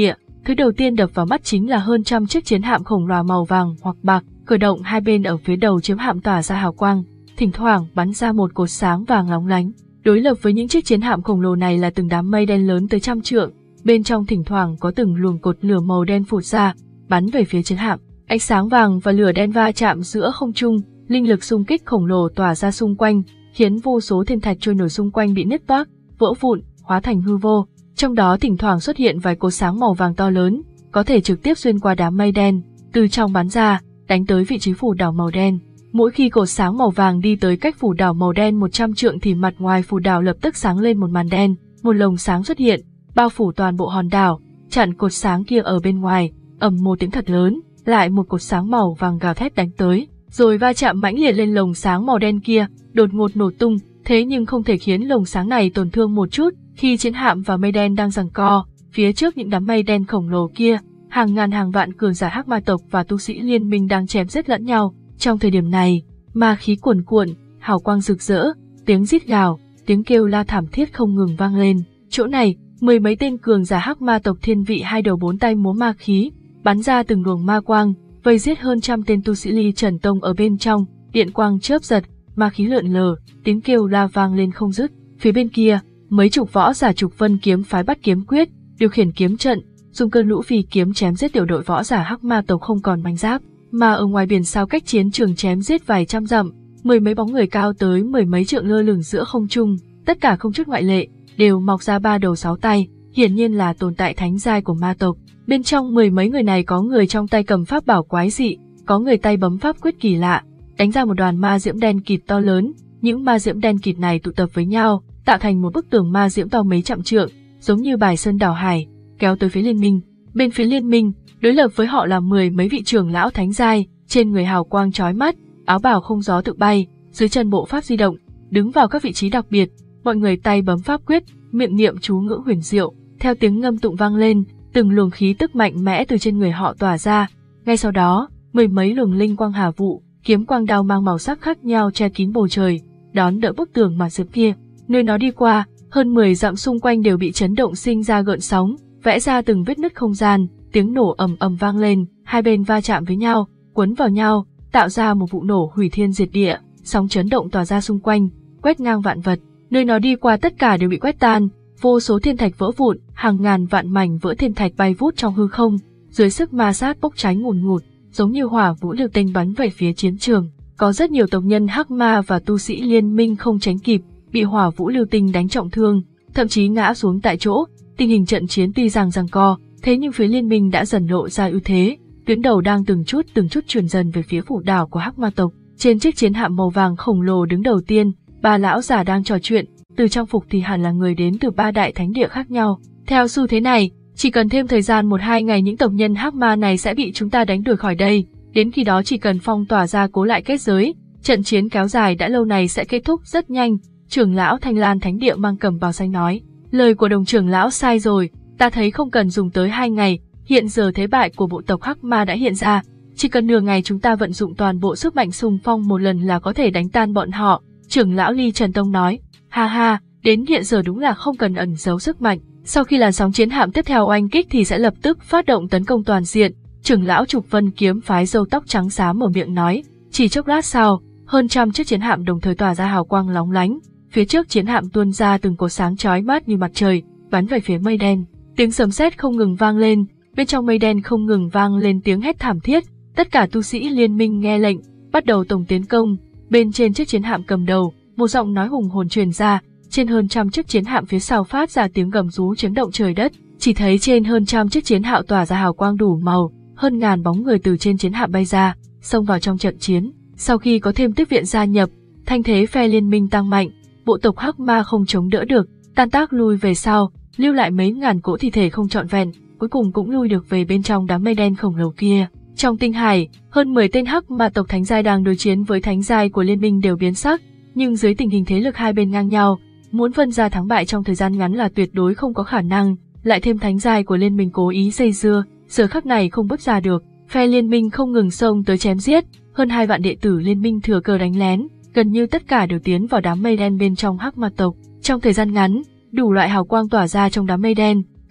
Thứ đầu tiên đập vào mắt chính là hơn trăm chiếc chiến hạm khổng lồ màu vàng hoặc bạc, khởi động hai bên ở phía đầu chiến hạm tỏa ra hào quang, thỉnh thoảng bắn ra một cột sáng vàng lóng lánh. Đối lập với những chiếc chiến hạm khổng lồ này là từng đám mây đen lớn tới trăm trượng, bên trong thỉnh thoảng có từng luồng cột lửa màu đen phụt ra, bắn về phía chiến hạm. Ánh sáng vàng và lửa đen va chạm giữa không trung, linh lực xung kích khổng lồ tỏa ra xung quanh, khiến vô số thiên thạch trôi nổi xung quanh bị nứt toác, vỡ vụn, hóa thành hư vô. Trong đó thỉnh thoảng xuất hiện vài cột sáng màu vàng to lớn, có thể trực tiếp xuyên qua đám mây đen, từ trong bắn ra, đánh tới vị trí phủ đảo màu đen. Mỗi khi cột sáng màu vàng đi tới cách phủ đảo màu đen một trăm trượng thì mặt ngoài phủ đảo lập tức sáng lên một màn đen, một lồng sáng xuất hiện, bao phủ toàn bộ hòn đảo, chặn cột sáng kia ở bên ngoài. Ầm một tiếng thật lớn, lại một cột sáng màu vàng gào thét đánh tới, rồi va chạm mãnh liệt lên lồng sáng màu đen kia, đột ngột nổ tung, thế nhưng không thể khiến lồng sáng này tổn thương một chút. Khi chiến hạm và mây đen đang giằng co, phía trước những đám mây đen khổng lồ kia, hàng ngàn hàng vạn cường giả hắc ma tộc và tu sĩ liên minh đang chém giết lẫn nhau. Trong thời điểm này, ma khí cuồn cuộn, hào quang rực rỡ, tiếng rít gào, tiếng kêu la thảm thiết không ngừng vang lên. Chỗ này, mười mấy tên cường giả hắc ma tộc thiên vị hai đầu bốn tay múa ma khí, bắn ra từng luồng ma quang, vây giết hơn trăm tên tu sĩ Ly Trần Tông ở bên trong. Điện quang chớp giật, ma khí lượn lờ, tiếng kêu la vang lên không dứt. Phía bên kia, mấy chục võ giả Trục Vân kiếm phái bắt kiếm quyết, điều khiển kiếm trận, dùng cơn lũ phi kiếm chém giết tiểu đội võ giả hắc ma tộc không còn manh giáp. Mà ở ngoài biển sao cách chiến trường chém giết vài trăm dặm, mười mấy bóng người cao tới mười mấy trượng lơ lửng giữa không trung, tất cả không chút ngoại lệ, đều mọc ra ba đầu sáu tay, hiển nhiên là tồn tại thánh giai của ma tộc. Bên trong mười mấy người này có người trong tay cầm pháp bảo quái dị, có người tay bấm pháp quyết kỳ lạ, đánh ra một đoàn ma diễm đen kịt to lớn. Những ma diễm đen kịt này tụ tập với nhau, tạo thành một bức tường ma diễm to mấy trăm trượng, giống như bài sơn đảo hải, kéo tới phía liên minh. Bên phía liên minh, đối lập với họ là mười mấy vị trưởng lão thánh giai, trên người hào quang chói mắt, áo bào không gió tự bay, dưới chân bộ pháp di động, đứng vào các vị trí đặc biệt. Mọi người tay bấm pháp quyết, miệng niệm chú ngữ huyền diệu, theo tiếng ngâm tụng vang lên, từng luồng khí tức mạnh mẽ từ trên người họ tỏa ra. Ngay sau đó, mười mấy luồng linh quang hà vụ, kiếm quang đao mang màu sắc khác nhau che kín bầu trời, đón đỡ bức tường mà diễm kia. Nơi nó đi qua, hơn mười dặm xung quanh đều bị chấn động sinh ra gợn sóng, vẽ ra từng vết nứt không gian, tiếng nổ ầm ầm vang lên, hai bên va chạm với nhau, quấn vào nhau, tạo ra một vụ nổ hủy thiên diệt địa, sóng chấn động tỏa ra xung quanh, quét ngang vạn vật. Nơi nó đi qua tất cả đều bị quét tan, vô số thiên thạch vỡ vụn, hàng ngàn vạn mảnh vỡ thiên thạch bay vút trong hư không, dưới sức ma sát bốc cháy ngùn ngụt, giống như hỏa vũ lưu tinh bắn về phía chiến trường. Có rất nhiều tộc nhân hắc ma và tu sĩ liên minh không tránh kịp, bị hỏa vũ lưu tinh đánh trọng thương, thậm chí ngã xuống tại chỗ. Tình hình trận chiến tuy rằng giằng co, thế nhưng phía liên minh đã dần lộ ra ưu thế, tuyến đầu đang từng chút từng chút chuyển dần về phía phủ đảo của hắc ma tộc. Trên chiếc chiến hạm màu vàng khổng lồ đứng đầu tiên, ba lão giả đang trò chuyện, từ trang phục thì hẳn là người đến từ ba đại thánh địa khác nhau. Theo xu thế này, chỉ cần thêm thời gian một hai ngày những tộc nhân hắc ma này sẽ bị chúng ta đánh đuổi khỏi đây. Đến khi đó chỉ cần phong tỏa ra cố lại kết giới, trận chiến kéo dài đã lâu này sẽ kết thúc rất nhanh. Trưởng lão Thanh Lan Thánh Địa mang cẩm bào xanh nói, lời của đồng trưởng lão sai rồi, ta thấy không cần dùng tới hai ngày, hiện giờ thế bại của bộ tộc hắc ma đã hiện ra, chỉ cần nửa ngày chúng ta vận dụng toàn bộ sức mạnh xung phong một lần là có thể đánh tan bọn họ. Trưởng lão Ly Trần Tông nói, ha ha, đến hiện giờ đúng là không cần ẩn giấu sức mạnh, sau khi làn sóng chiến hạm tiếp theo oanh kích thì sẽ lập tức phát động tấn công toàn diện. Trưởng lão Trục Vân kiếm phái râu tóc trắng xám mở miệng nói, chỉ chốc lát sau, hơn trăm chiếc chiến hạm đồng thời tỏa ra hào quang lóng lánh, phía trước chiến hạm tuôn ra từng cột sáng chói mắt như mặt trời, bắn về phía mây đen. Tiếng sấm sét không ngừng vang lên, bên trong mây đen không ngừng vang lên tiếng hét thảm thiết. Tất cả tu sĩ liên minh nghe lệnh, bắt đầu tổng tiến công. Bên trên chiếc chiến hạm cầm đầu, một giọng nói hùng hồn truyền ra, trên hơn trăm chiếc chiến hạm phía sau phát ra tiếng gầm rú chấn động trời đất. Chỉ thấy trên hơn trăm chiếc chiến hạm tỏa ra hào quang đủ màu, hơn ngàn bóng người từ trên chiến hạm bay ra, xông vào trong trận chiến. Sau khi có thêm tiếp viện gia nhập, thanh thế phe liên minh tăng mạnh, bộ tộc hắc ma không chống đỡ được, tan tác lui về sau, lưu lại mấy ngàn cỗ thi thể không trọn vẹn, cuối cùng cũng lui được về bên trong đám mây đen khổng lồ kia. Trong tinh hải, hơn mười tên hắc ma tộc thánh giai đang đối chiến với thánh giai của liên minh đều biến sắc, nhưng dưới tình hình thế lực hai bên ngang nhau, muốn phân ra thắng bại trong thời gian ngắn là tuyệt đối không có khả năng. Lại thêm thánh giai của liên minh cố ý dây dưa, giờ khắc này không bước ra được, phe liên minh không ngừng xông tới chém giết, hơn hai vạn đệ tử liên minh thừa cơ đánh lén, gần như tất cả đều tiến vào đám mây đen bên trong hắc ma tộc. Trong thời gian ngắn, đủ loại hào quang tỏa ra trong đám mây đen,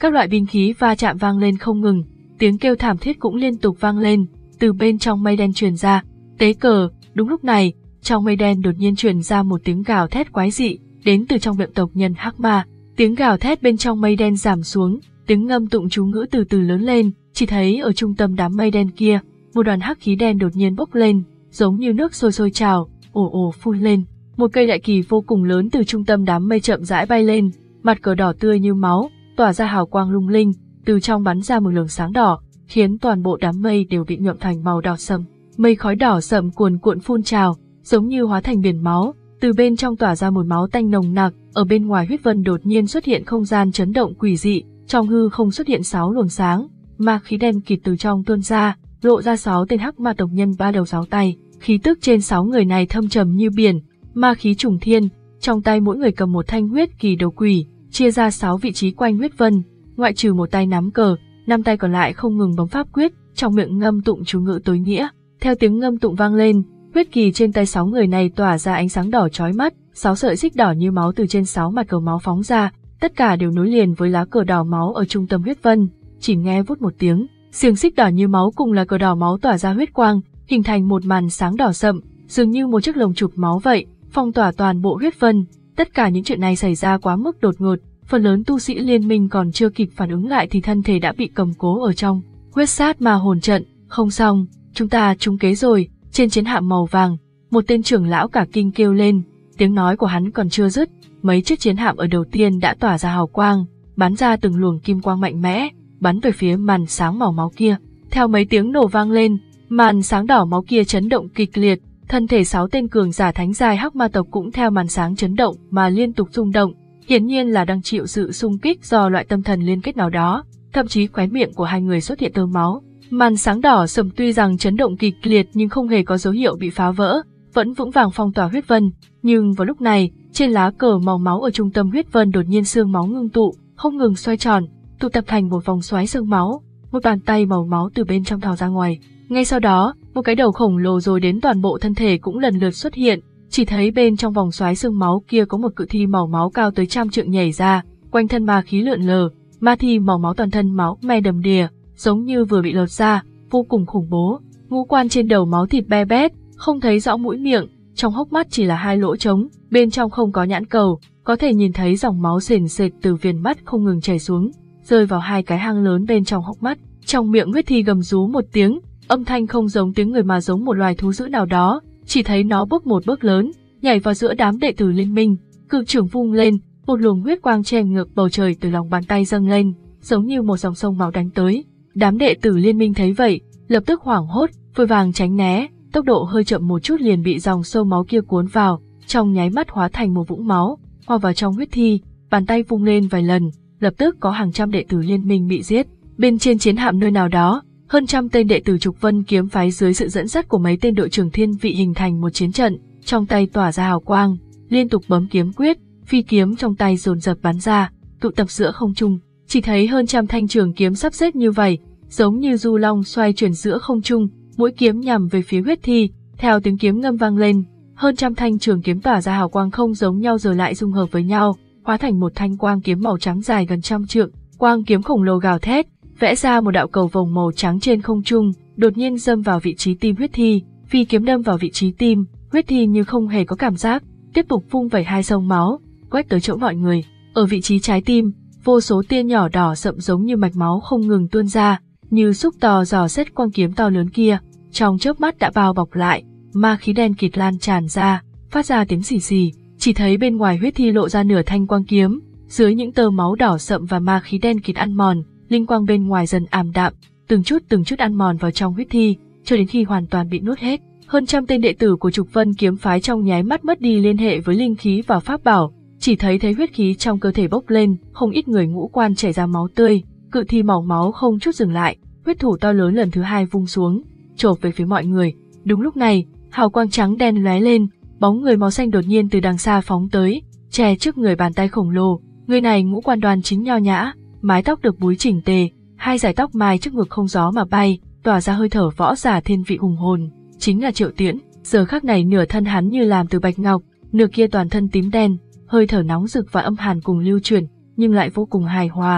Các loại binh khí va chạm vang lên không ngừng, tiếng kêu thảm thiết cũng liên tục vang lên, từ bên trong mây đen truyền ra. Tế cờ, đúng lúc này, trong mây đen đột nhiên truyền ra một tiếng gào thét quái dị, đến từ trong miệng tộc nhân Hắc Ma. Tiếng gào thét bên trong mây đen giảm xuống, tiếng ngâm tụng chú ngữ từ từ lớn lên, chỉ thấy ở trung tâm đám mây đen kia, một đoàn hắc khí đen đột nhiên bốc lên, giống như nước sôi sôi trào, ồ ồ phun lên. Một cây đại kỳ vô cùng lớn từ trung tâm đám mây chậm rãi bay lên, mặt cờ đỏ tươi như máu, tỏa ra hào quang lung linh, từ trong bắn ra một luồng sáng đỏ, khiến toàn bộ đám mây đều bị nhuộm thành màu đỏ sẫm. Mây khói đỏ sẫm cuồn cuộn phun trào, giống như hóa thành biển máu, từ bên trong tỏa ra một máu tanh nồng nặc. Ở bên ngoài huyết vân đột nhiên xuất hiện không gian chấn động quỷ dị, trong hư không xuất hiện sáu luồng sáng, ma khí đen kịt từ trong tuôn ra, lộ ra sáu tên hắc ma tộc nhân ba đầu sáu tay. Khí tức trên sáu người này thâm trầm như biển, ma khí trùng thiên, trong tay mỗi người cầm một thanh huyết kỳ đầu quỷ, chia ra sáu vị trí quanh huyết vân, ngoại trừ một tay nắm cờ, năm tay còn lại không ngừng bấm pháp quyết, trong miệng ngâm tụng chú ngữ tối nghĩa. Theo tiếng ngâm tụng vang lên, huyết kỳ trên tay sáu người này tỏa ra ánh sáng đỏ chói mắt, sáu sợi xích đỏ như máu từ trên sáu mặt cờ máu phóng ra, tất cả đều nối liền với lá cờ đỏ máu ở trung tâm huyết vân. Chỉ nghe vút một tiếng, xiềng xích đỏ như máu cùng lá cờ đỏ máu tỏa ra huyết quang, hình thành một màn sáng đỏ sậm, dường như một chiếc lồng chụp máu vậy, phong tỏa toàn bộ huyết vân. Tất cả những chuyện này xảy ra quá mức đột ngột, phần lớn tu sĩ liên minh còn chưa kịp phản ứng lại thì thân thể đã bị cầm cố ở trong huyết sát ma hồn trận. Không xong, chúng ta trúng kế rồi. Trên chiến hạm màu vàng, một tên trưởng lão cả kinh kêu lên, tiếng nói của hắn còn chưa dứt, mấy chiếc chiến hạm ở đầu tiên đã tỏa ra hào quang, bắn ra từng luồng kim quang mạnh mẽ, bắn về phía màn sáng màu máu kia. Theo mấy tiếng nổ vang lên, màn sáng đỏ máu kia chấn động kịch liệt, thân thể sáu tên cường giả thánh giai hắc ma tộc cũng theo màn sáng chấn động mà liên tục rung động, hiển nhiên là đang chịu sự xung kích do loại tâm thần liên kết nào đó, thậm chí khóe miệng của hai người xuất hiện tơ máu. Màn sáng đỏ sầm tuy rằng chấn động kịch liệt nhưng không hề có dấu hiệu bị phá vỡ, vẫn vững vàng phong tỏa huyết vân. Nhưng vào lúc này, trên lá cờ màu máu ở trung tâm huyết vân đột nhiên xương máu ngưng tụ, không ngừng xoay tròn, tụ tập thành một vòng xoáy xương máu. Một bàn tay màu máu từ bên trong thò ra ngoài. Ngay sau đó, một cái đầu khổng lồ rồi đến toàn bộ thân thể cũng lần lượt xuất hiện. Chỉ thấy bên trong vòng xoáy xương máu kia có một cự thi màu máu cao tới trăm trượng nhảy ra, quanh thân ma khí lượn lờ. Ma thi màu máu toàn thân máu me đầm đìa, giống như vừa bị lột ra, vô cùng khủng bố. Ngũ quan trên đầu máu thịt be bét, không thấy rõ mũi miệng, trong hốc mắt chỉ là hai lỗ trống, bên trong không có nhãn cầu, có thể nhìn thấy dòng máu sền sệt từ viền mắt không ngừng chảy xuống, rơi vào hai cái hang lớn bên trong hốc mắt. Trong miệng huyết thi gầm rú một tiếng, âm thanh không giống tiếng người mà giống một loài thú dữ nào đó, chỉ thấy nó bước một bước lớn, nhảy vào giữa đám đệ tử liên minh, cự trưởng vung lên, một luồng huyết quang che ngược bầu trời từ lòng bàn tay dâng lên, giống như một dòng sông máu đánh tới. Đám đệ tử liên minh thấy vậy, lập tức hoảng hốt, vội vàng tránh né, tốc độ hơi chậm một chút liền bị dòng sông máu kia cuốn vào, trong nháy mắt hóa thành một vũng máu, hòa vào trong huyết thi. Bàn tay vung lên vài lần, lập tức có hàng trăm đệ tử liên minh bị giết. Bên trên chiến hạm nơi nào đó, hơn trăm tên đệ tử Trục Vân kiếm phái dưới sự dẫn dắt của mấy tên đội trưởng thiên vị hình thành một chiến trận, trong tay tỏa ra hào quang, liên tục bấm kiếm quyết, phi kiếm trong tay dồn dập bắn ra, tụ tập giữa không trung. Chỉ thấy hơn trăm thanh trường kiếm sắp xếp như vậy, giống như du long xoay chuyển giữa không trung, mỗi kiếm nhằm về phía huyết thi. Theo tiếng kiếm ngâm vang lên, hơn trăm thanh trường kiếm tỏa ra hào quang không giống nhau rồi lại dung hợp với nhau, hóa thành một thanh quang kiếm màu trắng dài gần trăm trượng. Quang kiếm khổng lồ gào thét, vẽ ra một đạo cầu vồng màu trắng trên không trung, đột nhiên đâm vào vị trí tim huyết thi. Phi kiếm đâm vào vị trí tim, huyết thi như không hề có cảm giác, tiếp tục vung vẩy hai sông máu, quét tới chỗ mọi người. Ở vị trí trái tim, vô số tia nhỏ đỏ sậm giống như mạch máu không ngừng tuôn ra, như xúc to dò xét quang kiếm to lớn kia, trong chớp mắt đã bao bọc lại, ma khí đen kịt lan tràn ra, phát ra tiếng xì xì. Chỉ thấy bên ngoài huyết thi lộ ra nửa thanh quang kiếm, dưới những tơ máu đỏ sậm và ma khí đen kịt ăn mòn, linh quang bên ngoài dần ảm đạm, từng chút từng chút ăn mòn vào trong huyết thi, cho đến khi hoàn toàn bị nuốt hết. Hơn trăm tên đệ tử của Trục Vân kiếm phái trong nháy mắt mất đi liên hệ với linh khí và pháp bảo, chỉ thấy thấy huyết khí trong cơ thể bốc lên, không ít người ngũ quan chảy ra máu tươi. Cự thi màu máu không chút dừng lại, huyết thủ to lớn lần thứ hai vung xuống, chộp về phía mọi người. Đúng lúc này, hào quang trắng đen lóe lên, bóng người màu xanh đột nhiên từ đằng xa phóng tới, che trước người bàn tay khổng lồ. Người này ngũ quan đoan chính nho nhã, mái tóc được búi chỉnh tề, hai dải tóc mai trước ngực không gió mà bay, tỏa ra hơi thở võ giả thiên vị hùng hồn, chính là Triệu Tiễn. Giờ khắc này nửa thân hắn như làm từ bạch ngọc, nửa kia toàn thân tím đen, hơi thở nóng rực và âm hàn cùng lưu chuyển, nhưng lại vô cùng hài hòa.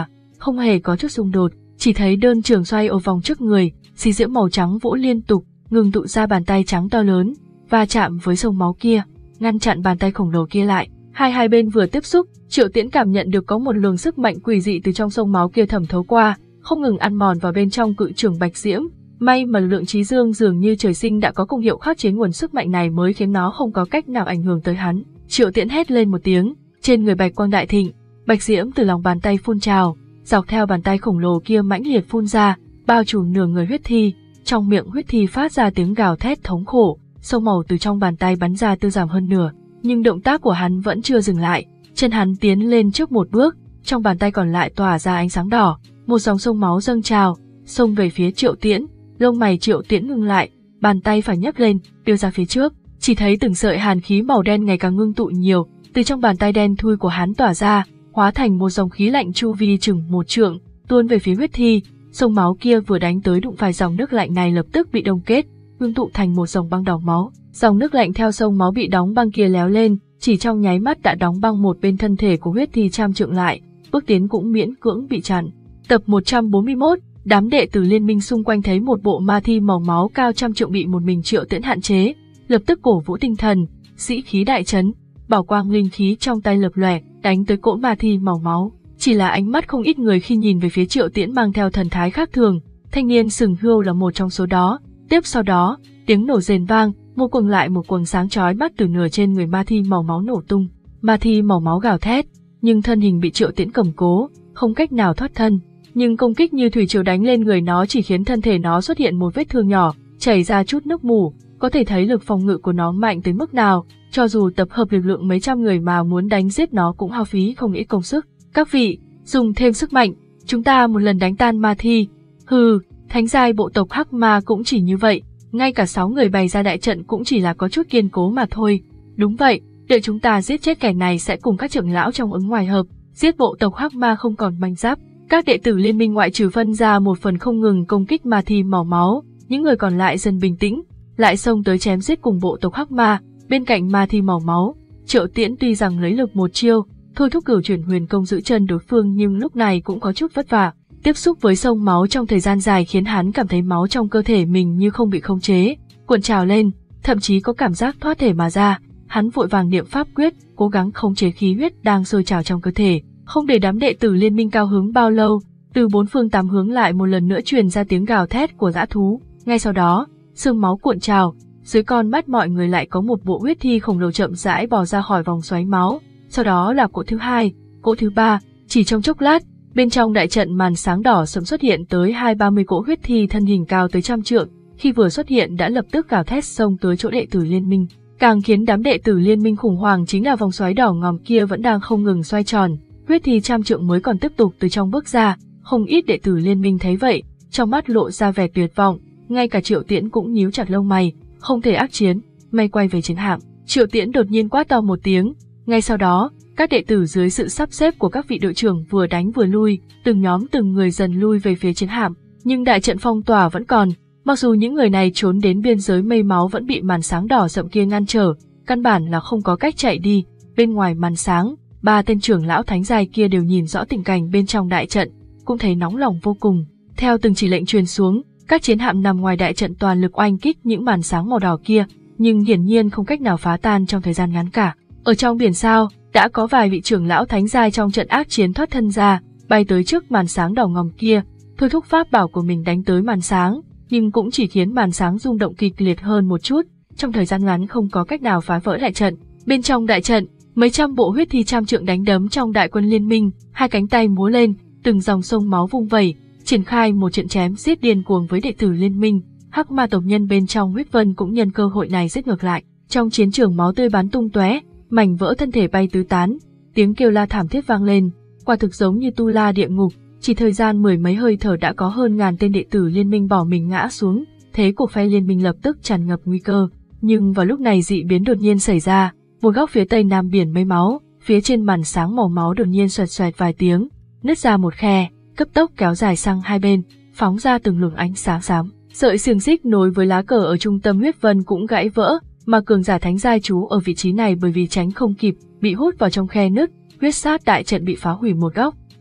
không hề có chút xung đột, chỉ thấy đơn trường xoay ở vòng trước người, xí diễm màu trắng vỗ liên tục, ngừng tụ ra bàn tay trắng to lớn, va chạm với sông máu kia, ngăn chặn bàn tay khổng lồ kia lại. Hai hai bên vừa tiếp xúc, Triệu Tiễn cảm nhận được có một luồng sức mạnh quỷ dị từ trong sông máu kia thẩm thấu qua, không ngừng ăn mòn vào bên trong cự trường bạch diễm. May mà lực lượng Chí Dương dường như trời sinh đã có công hiệu khắc chế nguồn sức mạnh này mới khiến nó không có cách nào ảnh hưởng tới hắn. Triệu Tiễn hét lên một tiếng, trên người bạch quang đại thịnh, bạch diễm từ lòng bàn tay phun trào, dọc theo bàn tay khổng lồ kia mãnh liệt phun ra, bao trùm nửa người huyết thi. Trong miệng huyết thi phát ra tiếng gào thét thống khổ, sông màu từ trong bàn tay bắn ra tiêu giảm hơn nửa, nhưng động tác của hắn vẫn chưa dừng lại, chân hắn tiến lên trước một bước, trong bàn tay còn lại tỏa ra ánh sáng đỏ, một dòng sông máu dâng trào, xông về phía Triệu Tiễn. Lông mày Triệu Tiễn ngưng lại, bàn tay phải nhấc lên, đưa ra phía trước, chỉ thấy từng sợi hàn khí màu đen ngày càng ngưng tụ nhiều, từ trong bàn tay đen thui của hắn tỏa ra, hóa thành một dòng khí lạnh chu vi chừng một trượng, tuôn về phía huyết thi. Sông máu kia vừa đánh tới đụng phải dòng nước lạnh này lập tức bị đông kết, ngưng tụ thành một dòng băng đỏ máu. Dòng nước lạnh theo sông máu bị đóng băng kia léo lên, chỉ trong nháy mắt đã đóng băng một bên thân thể của huyết thi trăm trượng lại, bước tiến cũng miễn cưỡng bị chặn. Tập một trăm bốn mươi mốt, đám đệ tử liên minh xung quanh thấy một bộ ma thi màu máu cao trăm trượng bị một mình Triệu Tiễn hạn chế, lập tức cổ vũ tinh thần, sĩ khí đại chấn, bảo quang linh khí trong tay lập lòe, đánh tới cỗ ma thi màu máu. Chỉ là ánh mắt không ít người khi nhìn về phía Triệu Tiễn mang theo thần thái khác thường, thanh niên sừng hươu là một trong số đó. Tiếp sau đó, tiếng nổ rền vang, một quầng lại một quầng sáng chói mắt từ nửa trên người ma thi màu máu nổ tung. Ma thi màu máu gào thét, nhưng thân hình bị Triệu Tiễn cầm cố, không cách nào thoát thân. Nhưng công kích như thủy triều đánh lên người nó chỉ khiến thân thể nó xuất hiện một vết thương nhỏ, chảy ra chút nước mủ, có thể thấy lực phòng ngự của nó mạnh tới mức nào, cho dù tập hợp lực lượng mấy trăm người mà muốn đánh giết nó cũng hao phí không ít công sức. Các vị, dùng thêm sức mạnh, chúng ta một lần đánh tan ma thi. Hừ, thánh giai bộ tộc Hắc Ma cũng chỉ như vậy, ngay cả sáu người bày ra đại trận cũng chỉ là có chút kiên cố mà thôi. Đúng vậy, đợi chúng ta giết chết kẻ này sẽ cùng các trưởng lão trong ứng ngoài hợp, giết bộ tộc Hắc Ma không còn manh giáp. Các đệ tử liên minh ngoại trừ phân ra một phần không ngừng công kích ma thi màu máu, những người còn lại dần bình tĩnh, lại xông tới chém giết cùng bộ tộc Hắc Ma. Bên cạnh ma thi màu máu, Triệu Tiễn tuy rằng lấy lực một chiêu, thôi thúc cửu chuyển huyền công giữ chân đối phương nhưng lúc này cũng có chút vất vả. Tiếp xúc với sông máu trong thời gian dài khiến hắn cảm thấy máu trong cơ thể mình như không bị khống chế, cuộn trào lên, thậm chí có cảm giác thoát thể mà ra. Hắn vội vàng niệm pháp quyết, cố gắng khống chế khí huyết đang sôi trào trong cơ thể, không để đám đệ tử liên minh cao hứng bao lâu. Từ bốn phương tám hướng lại một lần nữa truyền ra tiếng gào thét của dã thú. Ngay sau đó, sương máu cuộn trào, dưới con mắt mọi người lại có một bộ huyết thi khổng lồ chậm rãi bò ra khỏi vòng xoáy máu. Sau đó là cỗ thứ hai, cỗ thứ ba, chỉ trong chốc lát, bên trong đại trận màn sáng đỏ sẫm xuất hiện tới hai ba mươi cỗ huyết thi thân hình cao tới trăm trượng, khi vừa xuất hiện đã lập tức gào thét xông tới chỗ đệ tử liên minh. Càng khiến đám đệ tử liên minh khủng hoảng chính là vòng xoáy đỏ ngòm kia vẫn đang không ngừng xoay tròn, huyết thi trăm trượng mới còn tiếp tục từ trong bước ra. Không ít đệ tử liên minh thấy vậy, trong mắt lộ ra vẻ tuyệt vọng, ngay cả Triệu Tiễn cũng nhíu chặt lông mày, không thể ác chiến, may quay về chiến hạm. Triệu Tiễn đột nhiên quát to một tiếng. Ngay sau đó, các đệ tử dưới sự sắp xếp của các vị đội trưởng vừa đánh vừa lui, từng nhóm từng người dần lui về phía chiến hạm, nhưng đại trận phong tỏa vẫn còn, mặc dù những người này trốn đến biên giới mây máu vẫn bị màn sáng đỏ sậm kia ngăn trở, căn bản là không có cách chạy đi. Bên ngoài màn sáng, ba tên trưởng lão thánh giai kia đều nhìn rõ tình cảnh bên trong đại trận, cũng thấy nóng lòng vô cùng. Theo từng chỉ lệnh truyền xuống, các chiến hạm nằm ngoài đại trận toàn lực oanh kích những màn sáng màu đỏ kia, nhưng hiển nhiên không cách nào phá tan trong thời gian ngắn cả. Ở trong biển sao, đã có vài vị trưởng lão thánh giai trong trận ác chiến thoát thân ra, bay tới trước màn sáng đỏ ngòm kia, thôi thúc pháp bảo của mình đánh tới màn sáng, nhưng cũng chỉ khiến màn sáng rung động kịch liệt hơn một chút, trong thời gian ngắn không có cách nào phá vỡ đại trận. Bên trong đại trận, mấy trăm bộ huyết thi trăm trượng đánh đấm trong đại quân liên minh, hai cánh tay múa lên, từng dòng sông máu vung vẩy, triển khai một trận chém giết điên cuồng với đệ tử liên minh. Hắc Ma tộc nhân bên trong huyết vân cũng nhân cơ hội này giết ngược lại. Trong chiến trường máu tươi bắn tung tóe, mảnh vỡ thân thể bay tứ tán, tiếng kêu la thảm thiết vang lên, quả thực giống như tu la địa ngục. Chỉ thời gian mười mấy hơi thở đã có hơn ngàn tên đệ tử liên minh bỏ mình ngã xuống, thế của phe liên minh lập tức tràn ngập nguy cơ. Nhưng vào lúc này dị biến đột nhiên xảy ra, một góc phía tây nam biển mây máu, phía trên màn sáng màu máu đột nhiên xoẹt xoẹt vài tiếng, nứt ra một khe, cấp tốc kéo dài sang hai bên, phóng ra từng luồng ánh sáng xám. Sợi xiềng xích nối với lá cờ ở trung tâm huyết vân cũng gãy vỡ, mà cường giả thánh giai trú ở vị trí này bởi vì tránh không kịp, bị hút vào trong khe nứt, huyết sát đại trận bị phá hủy một góc.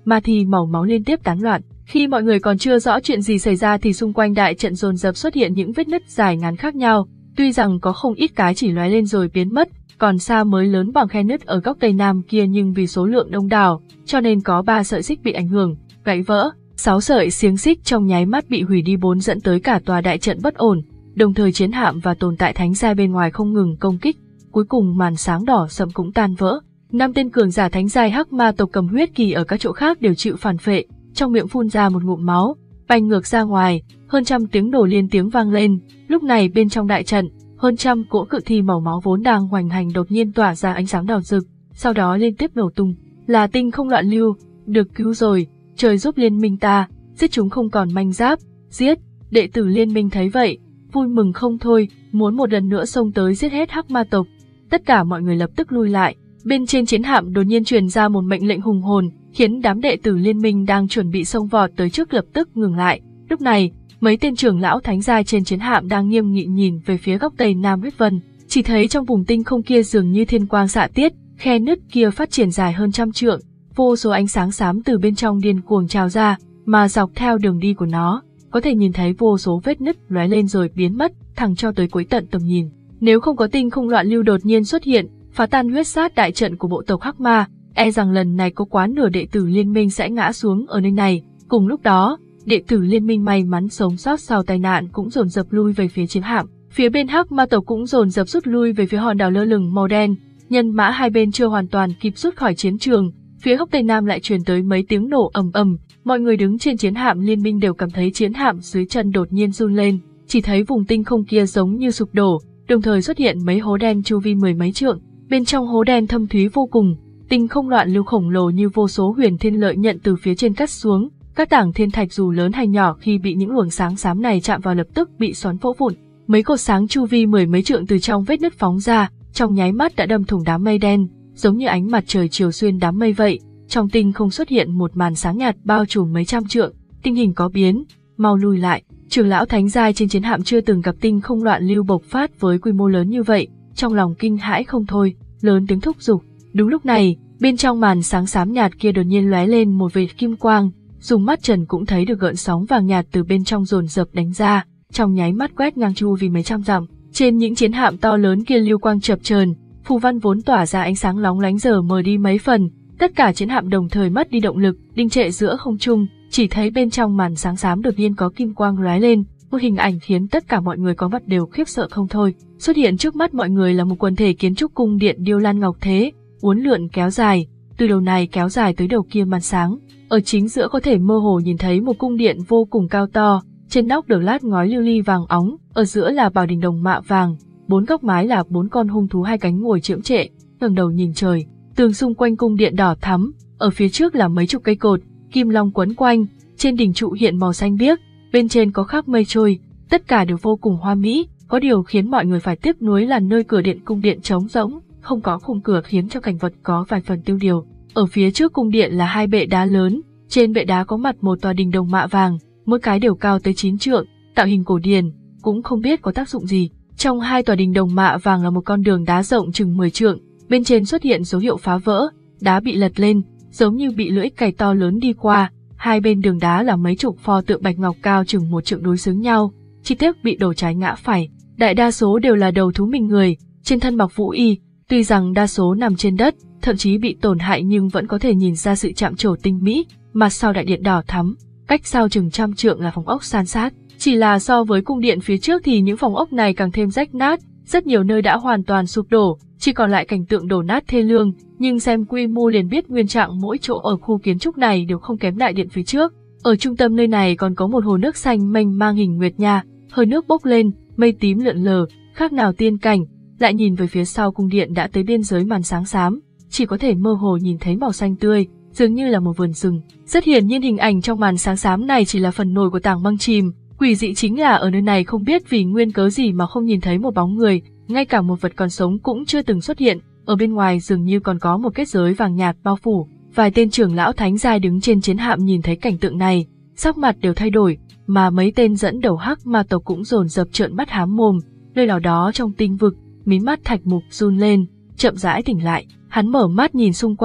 ma thi màu máu liên tiếp tán loạn. Khi mọi người còn chưa rõ chuyện gì xảy ra thì xung quanh đại trận dồn dập xuất hiện những vết nứt dài ngắn khác nhau, tuy rằng có không ít cái chỉ lóe lên rồi biến mất, còn xa mới lớn bằng khe nứt ở góc tây nam kia, nhưng vì số lượng đông đảo, cho nên có ba sợi xích bị ảnh hưởng, gãy vỡ, sáu sợi xiềng xích trong nháy mắt bị hủy đi, bốn dẫn tới cả tòa đại trận bất ổn, đồng thời chiến hạm và tồn tại thánh giai bên ngoài không ngừng công kích, cuối cùng màn sáng đỏ sẫm cũng tan vỡ. Năm tên cường giả thánh giai hắc ma tộc cầm huyết kỳ ở các chỗ khác đều chịu phản phệ, trong miệng phun ra một ngụm máu, bay ngược ra ngoài, hơn trăm tiếng nổ liên tiếng vang lên. Lúc này bên trong đại trận, hơn trăm cỗ cự thi màu máu vốn đang hoành hành đột nhiên tỏa ra ánh sáng đỏ rực, sau đó liên tiếp nổ tung. Là tinh không loạn lưu, được cứu rồi, trời giúp liên minh ta, giết chúng không còn manh giáp, giết. Đệ tử liên minh thấy vậy, vui mừng không thôi, muốn một lần nữa xông tới giết hết hắc ma tộc. Tất cả mọi người lập tức lui lại. Bên trên chiến hạm đột nhiên truyền ra một mệnh lệnh hùng hồn, khiến đám đệ tử liên minh đang chuẩn bị xông vọt tới trước lập tức ngừng lại. Lúc này, mấy tên trưởng lão thánh giai trên chiến hạm đang nghiêm nghị nhìn về phía góc tây nam huyết vân, chỉ thấy trong vùng tinh không kia dường như thiên quang xạ tiết, khe nứt kia phát triển dài hơn trăm trượng, vô số ánh sáng xám từ bên trong điên cuồng trào ra, mà dọc theo đường đi của nó, có thể nhìn thấy vô số vết nứt lóe lên rồi biến mất, thẳng cho tới cuối tận tầm nhìn. Nếu không có tinh không loạn lưu đột nhiên xuất hiện, phá tan huyết sát đại trận của bộ tộc Hắc Ma, e rằng lần này có quá nửa đệ tử liên minh sẽ ngã xuống ở nơi này. Cùng lúc đó, đệ tử liên minh may mắn sống sót sau tai nạn cũng dồn dập lui về phía chiến hạm. Phía bên Hắc Ma tộc cũng dồn dập rút lui về phía hòn đảo lơ lửng màu đen. Nhân mã hai bên chưa hoàn toàn kịp rút khỏi chiến trường, phía góc tây nam lại truyền tới mấy tiếng nổ ầm ầm. Mọi người đứng trên chiến hạm liên minh đều cảm thấy chiến hạm dưới chân đột nhiên run lên, chỉ thấy vùng tinh không kia giống như sụp đổ, đồng thời xuất hiện mấy hố đen chu vi mười mấy trượng. Bên trong hố đen thâm thúy vô cùng, tinh không loạn lưu khổng lồ như vô số huyền thiên lợi nhận từ phía trên cắt xuống. Các tảng thiên thạch dù lớn hay nhỏ khi bị những luồng sáng xám này chạm vào lập tức bị xoắn vỡ vụn. Mấy cột sáng chu vi mười mấy trượng từ trong vết nứt phóng ra, trong nháy mắt đã đâm thủng đám mây đen, giống như ánh mặt trời chiếu xuyên đám mây vậy. Trong tinh không xuất hiện một màn sáng nhạt bao trùm mấy trăm trượng, tình hình có biến, mau lui lại. Trưởng lão thánh giai trên chiến hạm chưa từng gặp tinh không loạn lưu bộc phát với quy mô lớn như vậy, trong lòng kinh hãi không thôi, lớn tiếng thúc giục. Đúng lúc này, bên trong màn sáng xám nhạt kia đột nhiên lóe lên một vệt kim quang, dùng mắt trần cũng thấy được gợn sóng vàng nhạt từ bên trong dồn dập đánh ra, trong nháy mắt quét ngang chu vi mấy trăm dặm. Trên những chiến hạm to lớn kia lưu quang chập chờn, phù văn vốn tỏa ra ánh sáng lóng lánh giờ mờ đi mấy phần, tất cả chiến hạm đồng thời mất đi động lực, đình trệ giữa không trung, chỉ thấy bên trong màn sáng xám đột nhiên có kim quang lóe lên, một hình ảnh khiến tất cả mọi người có mặt đều khiếp sợ không thôi. Xuất hiện trước mắt mọi người là một quần thể kiến trúc cung điện điêu lan ngọc thế, uốn lượn kéo dài, từ đầu này kéo dài tới đầu kia màn sáng. Ở chính giữa có thể mơ hồ nhìn thấy một cung điện vô cùng cao to, trên nóc được lát ngói lưu ly vàng óng, ở giữa là bảo đình đồng mạ vàng, bốn góc mái là bốn con hung thú hai cánh ngồi chễm trệ, ngẩng đầu nhìn trời. Tường xung quanh cung điện đỏ thắm, ở phía trước là mấy chục cây cột, kim long quấn quanh, trên đỉnh trụ hiện màu xanh biếc, bên trên có khắc mây trôi, tất cả đều vô cùng hoa mỹ. Có điều khiến mọi người phải tiếc nuối là nơi cửa điện cung điện trống rỗng, không có khung cửa khiến cho cảnh vật có vài phần tiêu điều. Ở phía trước cung điện là hai bệ đá lớn, trên bệ đá có mặt một tòa đình đồng mạ vàng, mỗi cái đều cao tới chín trượng, tạo hình cổ điển, cũng không biết có tác dụng gì. Trong hai tòa đình đồng mạ vàng là một con đường đá rộng chừng mười trượng, bên trên xuất hiện dấu hiệu phá vỡ, đá bị lật lên, giống như bị lưỡi cày to lớn đi qua. Hai bên đường đá là mấy chục pho tượng bạch ngọc cao chừng một trượng đối xứng nhau, chi tiết bị đổ trái ngã phải. Đại đa số đều là đầu thú mình người, trên thân mặc vũ y, tuy rằng đa số nằm trên đất, thậm chí bị tổn hại nhưng vẫn có thể nhìn ra sự chạm trổ tinh mỹ. Mặt sau đại điện đỏ thắm, cách sau chừng trăm trượng là phòng ốc san sát. Chỉ là so với cung điện phía trước thì những phòng ốc này càng thêm rách nát, rất nhiều nơi đã hoàn toàn sụp đổ, chỉ còn lại cảnh tượng đổ nát thê lương, nhưng xem quy mô liền biết nguyên trạng mỗi chỗ ở khu kiến trúc này đều không kém đại điện phía trước. Ở trung tâm nơi này còn có một hồ nước xanh mênh mang hình nguyệt nha, hơi nước bốc lên, mây tím lượn lờ, khác nào tiên cảnh. Lại nhìn về phía sau cung điện đã tới biên giới màn sáng xám, chỉ có thể mơ hồ nhìn thấy màu xanh tươi, dường như là một vườn rừng. Rất hiển nhiên hình ảnh trong màn sáng xám này chỉ là phần nổi của tảng băng chìm. Quỷ dị chính là ở nơi này không biết vì nguyên cớ gì mà không nhìn thấy một bóng người, ngay cả một vật còn sống cũng chưa từng xuất hiện. Ở bên ngoài dường như còn có một kết giới vàng nhạt bao phủ. Vài tên trưởng lão thánh giai đứng trên chiến hạm nhìn thấy cảnh tượng này, sắc mặt đều thay đổi, mà mấy tên dẫn đầu hắc ma tộc cũng dồn dập trợn mắt hám mồm. Nơi nào đó trong tinh vực, mí mắt Thạch Mục run lên, chậm rãi tỉnh lại. Hắn mở mắt nhìn xung quanh,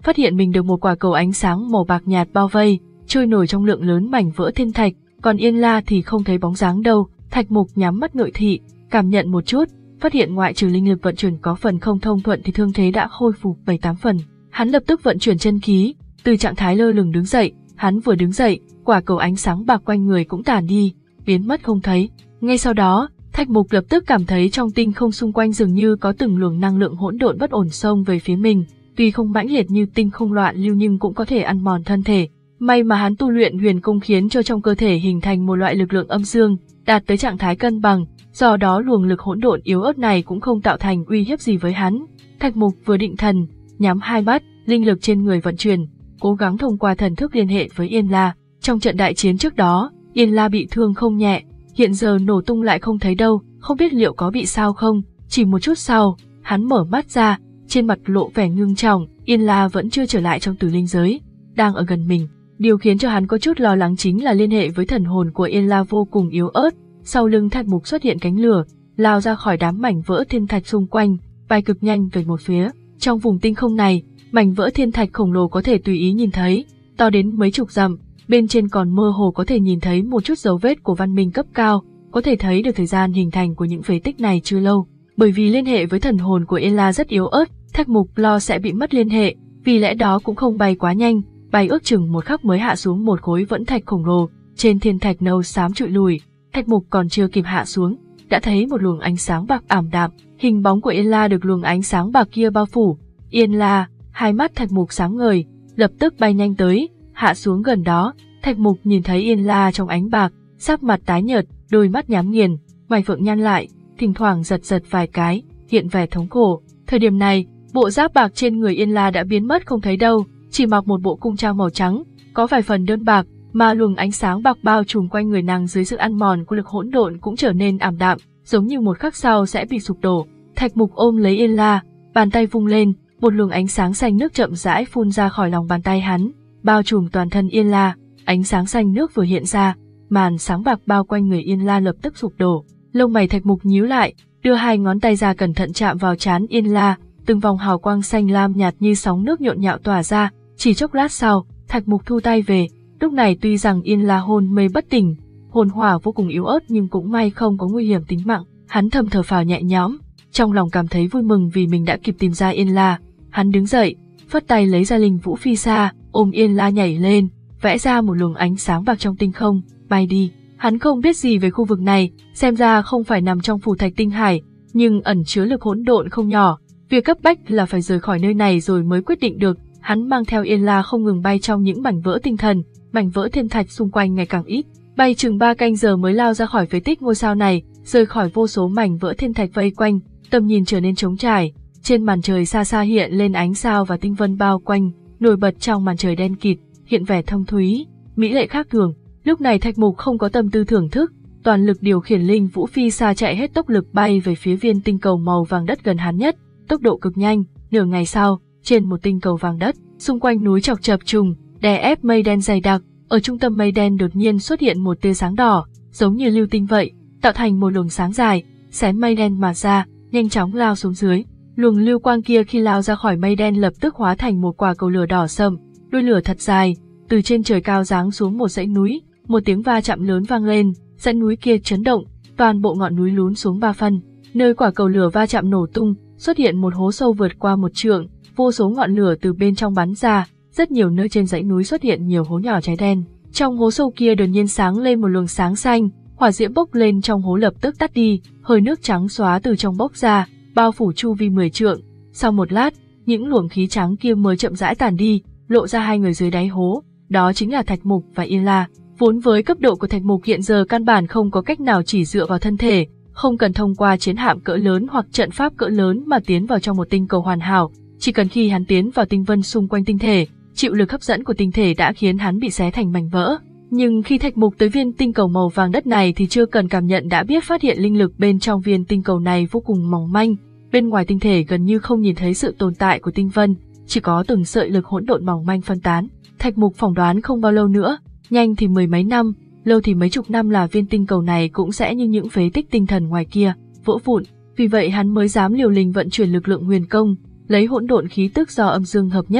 phát hiện mình được một quả cầu ánh sáng màu bạc nhạt bao vây, trôi nổi trong lượng lớn mảnh vỡ thiên thạch, còn Yên La thì không thấy bóng dáng đâu. Thạch Mục nhắm mắt nội thị, cảm nhận một chút, phát hiện ngoại trừ linh lực vận chuyển có phần không thông thuận thì thương thế đã khôi phục bảy tám phần. Hắn lập tức vận chuyển chân khí, từ trạng thái lơ lửng đứng dậy, hắn vừa đứng dậy, quả cầu ánh sáng bạc quanh người cũng tản đi, biến mất không thấy. Ngay sau đó, Thạch Mục lập tức cảm thấy trong tinh không xung quanh dường như có từng luồng năng lượng hỗn độn bất ổn xông về phía mình, tuy không mãnh liệt như tinh không loạn lưu nhưng cũng có thể ăn mòn thân thể. May mà hắn tu luyện huyền công khiến cho trong cơ thể hình thành một loại lực lượng âm dương, đạt tới trạng thái cân bằng, do đó luồng lực hỗn độn yếu ớt này cũng không tạo thành uy hiếp gì với hắn. Thạch Mục vừa định thần, nhắm hai mắt, linh lực trên người vận chuyển, cố gắng thông qua thần thức liên hệ với Yên La. Trong trận đại chiến trước đó, Yên La bị thương không nhẹ, hiện giờ nổ tung lại không thấy đâu, không biết liệu có bị sao không. Chỉ một chút sau, hắn mở mắt ra, trên mặt lộ vẻ ngưng trọng, Yên La vẫn chưa trở lại trong tử linh giới, đang ở gần mình. Điều khiến cho hắn có chút lo lắng chính là liên hệ với thần hồn của Yên La vô cùng yếu ớt. Sau lưng Thạch Mục xuất hiện cánh lửa, lao ra khỏi đám mảnh vỡ thiên thạch xung quanh, bay cực nhanh về một phía. Trong vùng tinh không này, mảnh vỡ thiên thạch khổng lồ có thể tùy ý nhìn thấy, to đến mấy chục dặm, bên trên còn mơ hồ có thể nhìn thấy một chút dấu vết của văn minh cấp cao, có thể thấy được thời gian hình thành của những phế tích này chưa lâu. Bởi vì liên hệ với thần hồn của Yên La rất yếu ớt, Thạch Mục lo sẽ bị mất liên hệ, vì lẽ đó cũng không bay quá nhanh, bay ước chừng một khắc mới hạ xuống một khối vẫn thạch khổng lồ, trên thiên thạch nâu xám trụi lùi. Thạch Mục còn chưa kịp hạ xuống, đã thấy một luồng ánh sáng bạc ảm đạm, hình bóng của Yên La được luồng ánh sáng bạc kia bao phủ. Yên La, hai mắt Thạch Mục sáng ngời, lập tức bay nhanh tới, hạ xuống gần đó. Thạch Mục nhìn thấy Yên La trong ánh bạc, sắc mặt tái nhợt, đôi mắt nhắm nghiền, mày phượng nhăn lại, thỉnh thoảng giật giật vài cái, hiện vẻ thống khổ. Thời điểm này, bộ giáp bạc trên người Yên La đã biến mất không thấy đâu, chỉ mặc một bộ cung trang màu trắng, có vài phần đơn bạc, mà luồng ánh sáng bạc bao trùm quanh người nàng dưới sự ăn mòn của lực hỗn độn cũng trở nên ảm đạm, giống như một khắc sau sẽ bị sụp đổ. Thạch Mục ôm lấy Yên La, bàn tay vung lên, một luồng ánh sáng xanh nước chậm rãi phun ra khỏi lòng bàn tay hắn, bao trùm toàn thân Yên La. Ánh sáng xanh nước vừa hiện ra, màn sáng bạc bao quanh người Yên La lập tức sụp đổ. Lông mày Thạch Mục nhíu lại, đưa hai ngón tay ra cẩn thận chạm vào trán Yên La, từng vòng hào quang xanh lam nhạt như sóng nước nhộn nhạo tỏa ra. Chỉ chốc lát sau, Thạch Mục thu tay về. Lúc này tuy rằng Yên La hôn mê bất tỉnh, hồn hỏa vô cùng yếu ớt nhưng cũng may không có nguy hiểm tính mạng. Hắn thầm thở phào nhẹ nhõm, trong lòng cảm thấy vui mừng vì mình đã kịp tìm ra Yên La. Hắn đứng dậy, phất tay lấy ra linh vũ phi sa, ôm Yên La nhảy lên, vẽ ra một luồng ánh sáng bạc trong tinh không, bay đi. Hắn không biết gì về khu vực này, xem ra không phải nằm trong phủ thạch tinh hải, nhưng ẩn chứa lực hỗn độn không nhỏ. Việc cấp bách là phải rời khỏi nơi này rồi mới quyết định được. Hắn mang theo Yên La không ngừng bay trong những mảnh vỡ tinh thần, mảnh vỡ thiên thạch xung quanh ngày càng ít, bay chừng ba canh giờ mới lao ra khỏi phế tích ngôi sao này, rời khỏi vô số mảnh vỡ thiên thạch vây quanh, tầm nhìn trở nên trống trải. Trên màn trời xa xa hiện lên ánh sao và tinh vân bao quanh, nổi bật trong màn trời đen kịt, hiện vẻ thâm thúy, mỹ lệ khác thường. Lúc này Thạch Mục không có tâm tư thưởng thức, toàn lực điều khiển linh vũ phi sa chạy hết tốc lực bay về phía viên tinh cầu màu vàng đất gần hắn nhất, tốc độ cực nhanh. Nửa ngày sau, trên một tinh cầu vàng đất, xung quanh núi chọc chập trùng, đè ép mây đen dày đặc, ở trung tâm mây đen đột nhiên xuất hiện một tia sáng đỏ, giống như lưu tinh vậy, tạo thành một luồng sáng dài, xé mây đen mà ra, nhanh chóng lao xuống dưới. Luồng lưu quang kia khi lao ra khỏi mây đen lập tức hóa thành một quả cầu lửa đỏ sậm, đuôi lửa thật dài, từ trên trời cao giáng xuống một dãy núi, một tiếng va chạm lớn vang lên, dãy núi kia chấn động, toàn bộ ngọn núi lún xuống ba phân. Nơi quả cầu lửa va chạm nổ tung, xuất hiện một hố sâu vượt qua một trượng, vô số ngọn lửa từ bên trong bắn ra, rất nhiều nơi trên dãy núi xuất hiện nhiều hố nhỏ cháy đen. Trong hố sâu kia đột nhiên sáng lên một luồng sáng xanh, hỏa diễm bốc lên trong hố lập tức tắt đi, hơi nước trắng xóa từ trong bốc ra, bao phủ chu vi mười trượng. Sau một lát, những luồng khí trắng kia mới chậm rãi tản đi, lộ ra hai người dưới đáy hố, đó chính là Thạch Mục và Yên La. Vốn với cấp độ của Thạch Mục hiện giờ căn bản không có cách nào chỉ dựa vào thân thể, không cần thông qua chiến hạm cỡ lớn hoặc trận pháp cỡ lớn mà tiến vào trong một tinh cầu hoàn hảo, chỉ cần khi hắn tiến vào tinh vân xung quanh tinh thể, chịu lực hấp dẫn của tinh thể đã khiến hắn bị xé thành mảnh vỡ. Nhưng khi Thạch Mục tới viên tinh cầu màu vàng đất này thì chưa cần cảm nhận đã biết phát hiện linh lực bên trong viên tinh cầu này vô cùng mỏng manh, bên ngoài tinh thể gần như không nhìn thấy sự tồn tại của tinh vân, chỉ có từng sợi lực hỗn độn mỏng manh phân tán. Thạch Mục phỏng đoán không bao lâu nữa, nhanh thì mười mấy năm, lâu thì mấy chục năm là viên tinh cầu này cũng sẽ như những phế tích tinh thần ngoài kia, vỡ vụn. Vì vậy hắn mới dám liều lĩnh vận chuyển lực lượng huyền công, lấy hỗn độn khí tức do âm dương hợp nhất,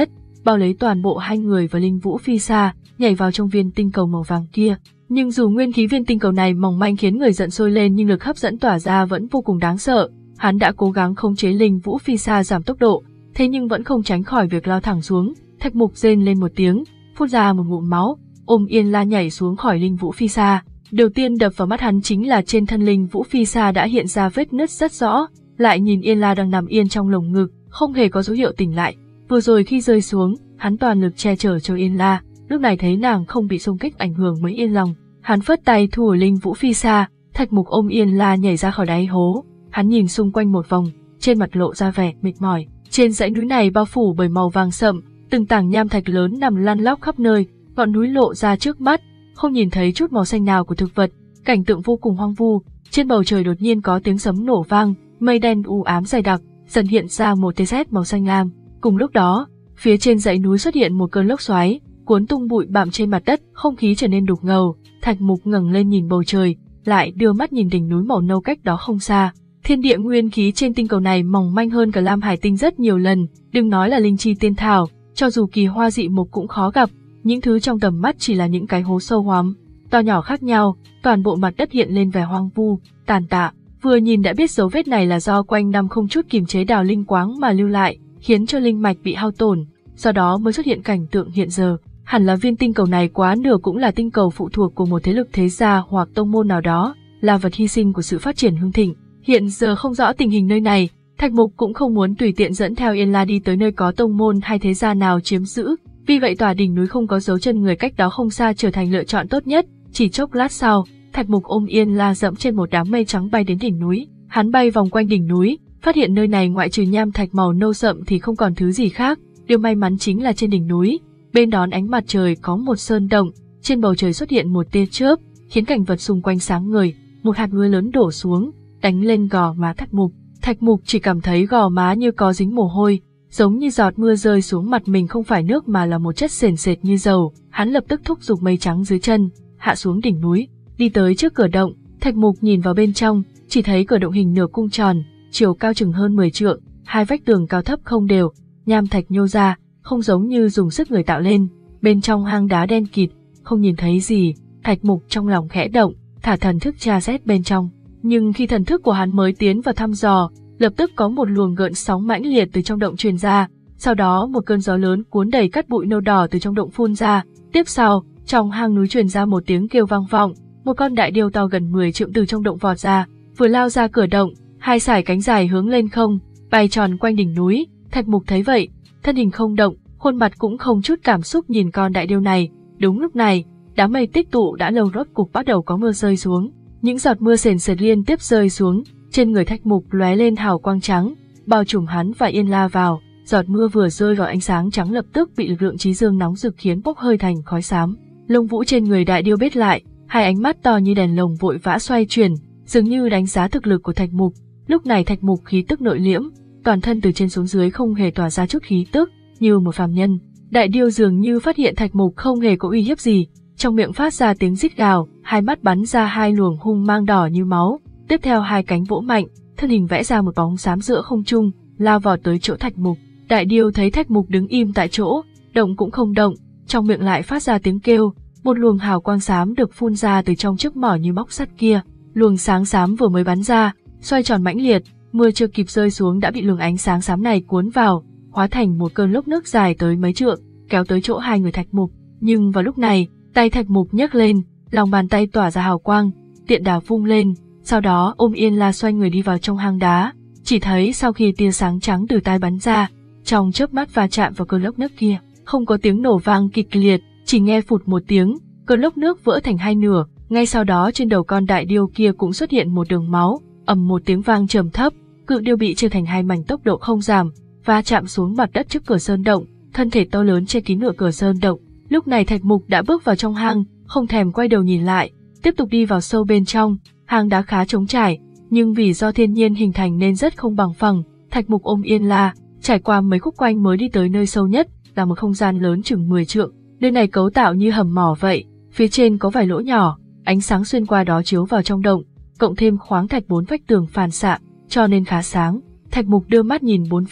bao lấy toàn bộ hai người và Linh Vũ phi xa, nhảy vào trong viên tinh cầu màu vàng kia. Nhưng dù nguyên khí viên tinh cầu này mỏng manh khiến người giận sôi lên nhưng lực hấp dẫn tỏa ra vẫn vô cùng đáng sợ. Hắn đã cố gắng khống chế Linh Vũ phi xa giảm tốc độ, thế nhưng vẫn không tránh khỏi việc lao thẳng xuống. Thạch Mục rên lên một tiếng, phun ra một ngụm máu, ôm Yên La nhảy xuống khỏi Linh Vũ phi xa. Đầu tiên đập vào mắt hắn chính là trên thân Linh Vũ phi xa đã hiện ra vết nứt rất rõ, lại nhìn Yên La đang nằm yên trong lồng ngực, không hề có dấu hiệu tỉnh lại. Vừa rồi khi rơi xuống, hắn toàn lực che chở cho Yên La, lúc này thấy nàng không bị xung kích ảnh hưởng mới yên lòng. Hắn phất tay thu hồi Linh Vũ phi xa, Thạch Mục ôm Yên La nhảy ra khỏi đáy hố. Hắn nhìn xung quanh một vòng, trên mặt lộ ra vẻ mệt mỏi. Trên dãy núi này bao phủ bởi màu vàng sậm, từng tảng nham thạch lớn nằm lăn lóc khắp nơi, ngọn núi lộ ra trước mắt, không nhìn thấy chút màu xanh nào của thực vật, cảnh tượng vô cùng hoang vu. Trên bầu trời đột nhiên có tiếng sấm nổ vang, mây đen u ám dày đặc, dần hiện ra một tia sét màu xanh lam. Cùng lúc đó, phía trên dãy núi xuất hiện một cơn lốc xoáy, cuốn tung bụi bặm trên mặt đất, không khí trở nên đục ngầu. Thạch Mục ngẩng lên nhìn bầu trời, lại đưa mắt nhìn đỉnh núi màu nâu cách đó không xa. Thiên địa nguyên khí trên tinh cầu này mỏng manh hơn cả Lam Hải Tinh rất nhiều lần, đừng nói là linh chi tiên thảo, cho dù kỳ hoa dị mục cũng khó gặp, những thứ trong tầm mắt chỉ là những cái hố sâu hoắm, to nhỏ khác nhau, toàn bộ mặt đất hiện lên vẻ hoang vu, tàn tạ. Vừa nhìn đã biết dấu vết này là do quanh năm không chút kiềm chế đào linh quáng mà lưu lại, khiến cho linh mạch bị hao tổn, do đó mới xuất hiện cảnh tượng hiện giờ. Hẳn là viên tinh cầu này quá nửa cũng là tinh cầu phụ thuộc của một thế lực thế gia hoặc tông môn nào đó, là vật hy sinh của sự phát triển hưng thịnh. Hiện giờ không rõ tình hình nơi này, Thạch Mục cũng không muốn tùy tiện dẫn theo Yên La đi tới nơi có tông môn hay thế gia nào chiếm giữ, vì vậy tòa đỉnh núi không có dấu chân người cách đó không xa trở thành lựa chọn tốt nhất. Chỉ chốc lát sau, Thạch Mục ôm Yên La dẫm trên một đám mây trắng bay đến đỉnh núi. Hắn bay vòng quanh đỉnh núi, phát hiện nơi này ngoại trừ nham thạch màu nâu sậm thì không còn thứ gì khác. Điều may mắn chính là trên đỉnh núi, bên đón ánh mặt trời có một sơn động, trên bầu trời xuất hiện một tia chớp, khiến cảnh vật xung quanh sáng ngời. Một hạt mưa lớn đổ xuống, đánh lên gò má Thạch Mục. Thạch Mục chỉ cảm thấy gò má như có dính mồ hôi, giống như giọt mưa rơi xuống mặt mình không phải nước mà là một chất sền sệt như dầu. Hắn lập tức thúc giục mây trắng dưới chân, hạ xuống đỉnh núi, đi tới trước cửa động. Thạch Mục nhìn vào bên trong, chỉ thấy cửa động hình nửa cung tròn, chiều cao chừng hơn mười trượng, hai vách tường cao thấp không đều, nham thạch nhô ra, không giống như dùng sức người tạo lên. Bên trong hang đá đen kịt, không nhìn thấy gì. Thạch Mục trong lòng khẽ động, thả thần thức tra xét bên trong. Nhưng khi thần thức của hắn mới tiến vào thăm dò, lập tức có một luồng gợn sóng mãnh liệt từ trong động truyền ra, sau đó một cơn gió lớn cuốn đầy cát bụi nâu đỏ từ trong động phun ra. Tiếp sau, trong hang núi truyền ra một tiếng kêu vang vọng, một con đại điêu to gần mười trượng từ trong động vọt ra, vừa lao ra cửa động, hai sải cánh dài hướng lên không, bay tròn quanh đỉnh núi. Thạch Mục thấy vậy, thân hình không động, khuôn mặt cũng không chút cảm xúc nhìn con đại điêu này. Đúng lúc này, đám mây tích tụ đã lâu rốt cục bắt đầu có mưa rơi xuống. Những giọt mưa sền sệt liên tiếp rơi xuống, trên người Thạch Mục lóe lên hào quang trắng, bao trùm hắn và Yên La vào. Giọt mưa vừa rơi vào ánh sáng trắng lập tức bị lực lượng chí dương nóng rực khiến bốc hơi thành khói xám. Lông vũ trên người đại điêu bết lại, hai ánh mắt to như đèn lồng vội vã xoay chuyển, dường như đánh giá thực lực của Thạch Mục. Lúc này Thạch Mục khí tức nội liễm, toàn thân từ trên xuống dưới không hề tỏa ra chút khí tức, như một phàm nhân. Đại điêu dường như phát hiện Thạch Mục không hề có uy hiếp gì, trong miệng phát ra tiếng rít gào, hai mắt bắn ra hai luồng hung mang đỏ như máu. Tiếp theo hai cánh vỗ mạnh, thân hình vẽ ra một bóng xám giữa không trung, lao vào tới chỗ Thạch Mục. Đại điêu thấy Thạch Mục đứng im tại chỗ, động cũng không động, trong miệng lại phát ra tiếng kêu, một luồng hào quang xám được phun ra từ trong chiếc mỏ như móc sắt kia. Luồng sáng xám vừa mới bắn ra, xoay tròn mãnh liệt, mưa chưa kịp rơi xuống đã bị luồng ánh sáng xám này cuốn vào, hóa thành một cơn lốc nước dài tới mấy trượng, kéo tới chỗ hai người Thạch Mục. Nhưng vào lúc này, tay Thạch Mục nhấc lên, lòng bàn tay tỏa ra hào quang, tiện đà vung lên, sau đó ôm Yên La xoay người đi vào trong hang đá. Chỉ thấy sau khi tia sáng trắng từ tai bắn ra, trong chớp mắt va chạm vào cơn lốc nước kia, không có tiếng nổ vang kịch liệt, chỉ nghe phụt một tiếng, cơn lốc nước vỡ thành hai nửa. Ngay sau đó trên đầu con đại điêu kia cũng xuất hiện một đường máu, ầm một tiếng vang trầm thấp, cự điêu bị chia thành hai mảnh tốc độ không giảm, va chạm xuống mặt đất trước cửa sơn động, thân thể to lớn che kín nửa cửa sơn động. Lúc này Thạch Mục đã bước vào trong hang, không thèm quay đầu nhìn lại, tiếp tục đi vào sâu bên trong. Hang đá khá trống trải, nhưng vì do thiên nhiên hình thành nên rất không bằng phẳng. Thạch Mục ôm Yên La, trải qua mấy khúc quanh mới đi tới nơi sâu nhất, là một không gian lớn chừng mười trượng. Nơi này cấu tạo như hầm mỏ vậy, phía trên có vài lỗ nhỏ, ánh sáng xuyên qua đó chiếu vào trong động, cộng thêm khoáng thạch bốn vách tường phản xạ, cho nên khá sáng. Thạch Mục đưa mắt nhìn bốn phía,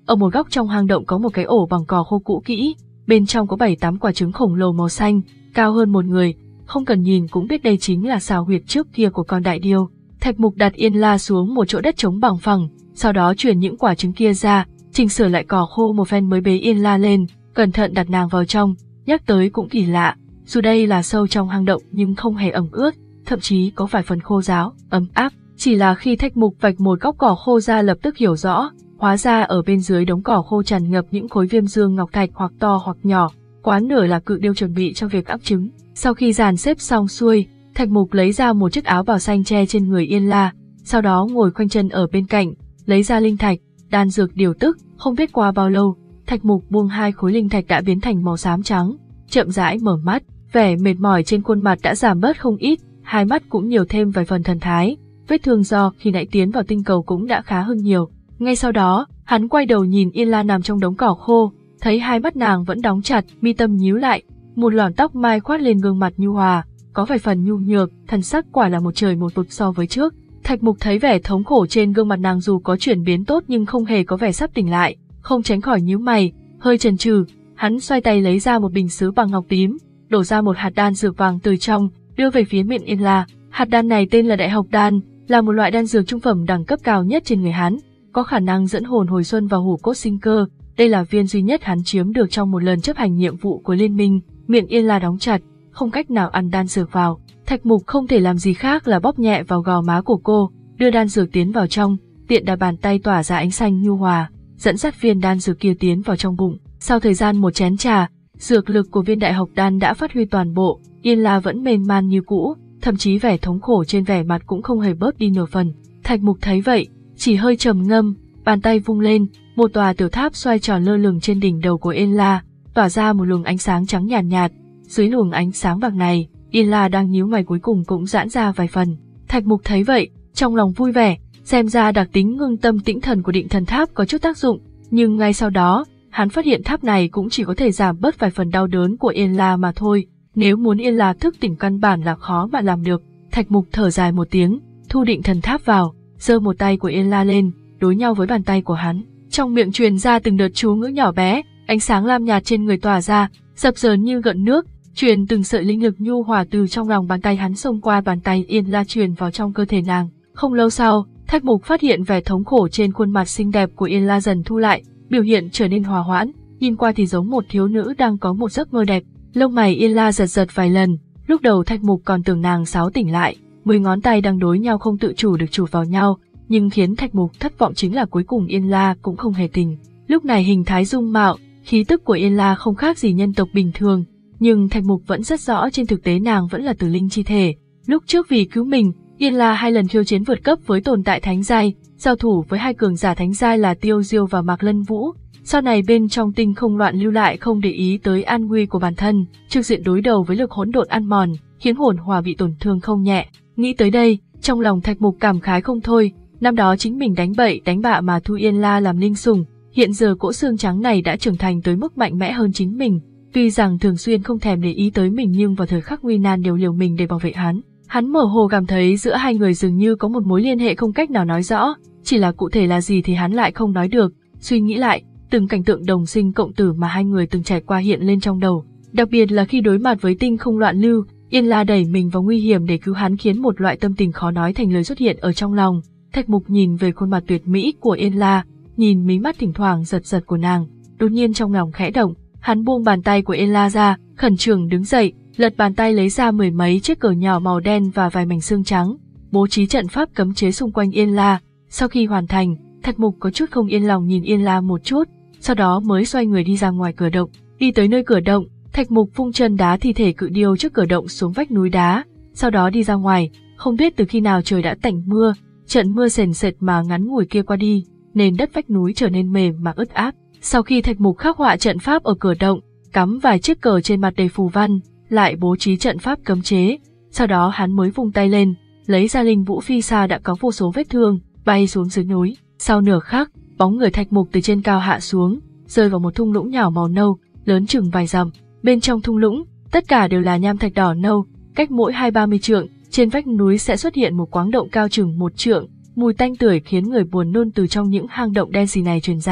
Ở một góc trong hang động có một cái ổ bằng cỏ khô cũ kỹ, bên trong có bảy tám quả trứng khổng lồ màu xanh, cao hơn một người, không cần nhìn cũng biết đây chính là xào huyệt trước kia của con đại điêu. Thạch Mục đặt Yên La xuống một chỗ đất trống bằng phẳng, sau đó chuyển những quả trứng kia ra, chỉnh sửa lại cỏ khô một phen mới bế Yên La lên, cẩn thận đặt nàng vào trong. Nhắc tới cũng kỳ lạ, dù đây là sâu trong hang động nhưng không hề ẩm ướt, thậm chí có vài phần khô ráo, ấm áp. Chỉ là khi Thạch Mục vạch một góc cỏ khô ra lập tức hiểu rõ, hóa ra ở bên dưới đống cỏ khô tràn ngập những khối viêm dương ngọc thạch hoặc to hoặc nhỏ, quá nửa là cự điêu chuẩn bị cho việc ấp trứng. Sau khi dàn xếp xong xuôi, Thạch Mục lấy ra một chiếc áo bào xanh che trên người Yên La, sau đó ngồi khoanh chân ở bên cạnh, lấy ra linh thạch, đan dược điều tức. Không biết qua bao lâu, Thạch Mục buông hai khối linh thạch đã biến thành màu xám trắng, chậm rãi mở mắt, vẻ mệt mỏi trên khuôn mặt đã giảm bớt không ít, hai mắt cũng nhiều thêm vài phần thần thái, vết thương do khi nãy tiến vào tinh cầu cũng đã khá hơn nhiều. Ngay sau đó, hắn quay đầu nhìn Yên La nằm trong đống cỏ khô, thấy hai mắt nàng vẫn đóng chặt, mi tâm nhíu lại, một lọn tóc mai khoát lên gương mặt nhu hòa, có vài phần nhu nhược, thần sắc quả là một trời một vực so với trước. Thạch Mục thấy vẻ thống khổ trên gương mặt nàng dù có chuyển biến tốt nhưng không hề có vẻ sắp tỉnh lại, không tránh khỏi nhíu mày, hơi chần chừ, hắn xoay tay lấy ra một bình sứ bằng ngọc tím, đổ ra một hạt đan dược vàng từ trong, đưa về phía miệng Yên La. Hạt đan này tên là Đại Học Đan, là một loại đan dược trung phẩm đẳng cấp cao nhất trên người hắn, có khả năng dẫn hồn hồi xuân và hủ cốt sinh cơ. Đây là viên duy nhất hắn chiếm được trong một lần chấp hành nhiệm vụ của liên minh. Miệng Yên La đóng chặt, không cách nào ăn đan dược vào. Thạch Mục không thể làm gì khác là bóp nhẹ vào gò má của cô, đưa đan dược tiến vào trong, tiện đà bàn tay tỏa ra ánh xanh nhu hòa, dẫn dắt viên đan dược kia tiến vào trong bụng. Sau thời gian một chén trà, dược lực của viên Đại Học Đan đã phát huy toàn bộ, Yên La vẫn mềm man như cũ, thậm chí vẻ thống khổ trên vẻ mặt cũng không hề bớt đi nửa phần. Thạch Mục thấy vậy, chỉ hơi trầm ngâm, bàn tay vung lên, một tòa tiểu tháp xoay tròn lơ lửng trên đỉnh đầu của Yên La, tỏa ra một luồng ánh sáng trắng nhàn nhạt, nhạt. Dưới luồng ánh sáng bạc này, Yên La đang nhíu mày cuối cùng cũng giãn ra vài phần. Thạch Mục thấy vậy, trong lòng vui vẻ, xem ra đặc tính ngưng tâm tĩnh thần của định thần tháp có chút tác dụng, nhưng ngay sau đó, hắn phát hiện tháp này cũng chỉ có thể giảm bớt vài phần đau đớn của Yên La mà thôi, nếu muốn Yên La thức tỉnh căn bản là khó mà làm được. Thạch Mục thở dài một tiếng, thu định thần tháp vào, giơ một tay của Yên La lên, đối nhau với bàn tay của hắn, trong miệng truyền ra từng đợt chú ngữ nhỏ bé, ánh sáng lam nhạt trên người tỏa ra, dập dờn như gợn nước, truyền từng sợi linh lực nhu hòa từ trong lòng bàn tay hắn xông qua bàn tay Yên La truyền vào trong cơ thể nàng. Không lâu sau, Thạch Mục phát hiện vẻ thống khổ trên khuôn mặt xinh đẹp của Yên La dần thu lại, biểu hiện trở nên hòa hoãn, nhìn qua thì giống một thiếu nữ đang có một giấc mơ đẹp. Lông mày Yên La giật giật vài lần, lúc đầu Thạch Mục còn tưởng nàng sáo tỉnh lại, mười ngón tay đang đối nhau không tự chủ được chụp vào nhau, nhưng khiến Thạch Mục thất vọng chính là cuối cùng Yên La cũng không hề tỉnh. Lúc này hình thái dung mạo, khí tức của Yên La không khác gì nhân tộc bình thường, nhưng Thạch Mục vẫn rất rõ trên thực tế nàng vẫn là tử linh chi thể. Lúc trước vì cứu mình, Yên La hai lần khiêu chiến vượt cấp với tồn tại thánh giai, giao thủ với hai cường giả thánh giai là Tiêu Diêu và Mạc Lân Vũ. Sau này bên trong tinh không loạn lưu lại không để ý tới an nguy của bản thân, trực diện đối đầu với lực hỗn độn ăn mòn, khiến hồn hòa bị tổn thương không nhẹ. Nghĩ tới đây, trong lòng Thạch Mục cảm khái không thôi, năm đó chính mình đánh bậy đánh bạ mà thu Yên La làm linh sủng, hiện giờ cỗ xương trắng này đã trưởng thành tới mức mạnh mẽ hơn chính mình. Tuy rằng thường xuyên không thèm để ý tới mình nhưng vào thời khắc nguy nan đều liều mình để bảo vệ hắn. Hắn mơ hồ cảm thấy giữa hai người dường như có một mối liên hệ không cách nào nói rõ, chỉ là cụ thể là gì thì hắn lại không nói được. Suy nghĩ lại, từng cảnh tượng đồng sinh cộng tử mà hai người từng trải qua hiện lên trong đầu. Đặc biệt là khi đối mặt với tinh không loạn lưu, Yên La đẩy mình vào nguy hiểm để cứu hắn khiến một loại tâm tình khó nói thành lời xuất hiện ở trong lòng. Thạch Mục nhìn về khuôn mặt tuyệt mỹ của Yên La, nhìn mí mắt thỉnh thoảng giật giật của nàng, đột nhiên trong lòng khẽ động, hắn buông bàn tay của Yên La ra, khẩn trương đứng dậy, lật bàn tay lấy ra mười mấy chiếc cờ nhỏ màu đen và vài mảnh xương trắng, bố trí trận pháp cấm chế xung quanh Yên La. Sau khi hoàn thành, Thạch Mục có chút không yên lòng nhìn Yên La một chút, sau đó mới xoay người đi ra ngoài cửa động. Đi tới nơi cửa động, Thạch Mục vung chân đá thi thể cự điêu trước cửa động xuống vách núi đá, sau đó đi ra ngoài. Không biết từ khi nào trời đã tạnh mưa, trận mưa sền sệt mà ngắn ngủi kia qua đi, nền đất vách núi trở nên mềm mà ướt át. Sau khi Thạch Mục khắc họa trận pháp ở cửa động, cắm vài chiếc cờ trên mặt đầy phù văn, lại bố trí trận pháp cấm chế, sau đó hắn mới vung tay lên, lấy ra linh vũ phi xa đã có vô số vết thương, bay xuống dưới núi. Sau nửa khắc, bóng người Thạch Mục từ trên cao hạ xuống, rơi vào một thung lũng nhỏ màu nâu, lớn chừng vài dặm. Bên trong thung lũng, tất cả đều là nham thạch đỏ nâu, cách mỗi hai ba mươi trượng, trên vách núi sẽ xuất hiện một quáng động cao chừng một trượng, mùi tanh tưởi khiến người buồn nôn từ trong những hang động đen xì này truyền ra.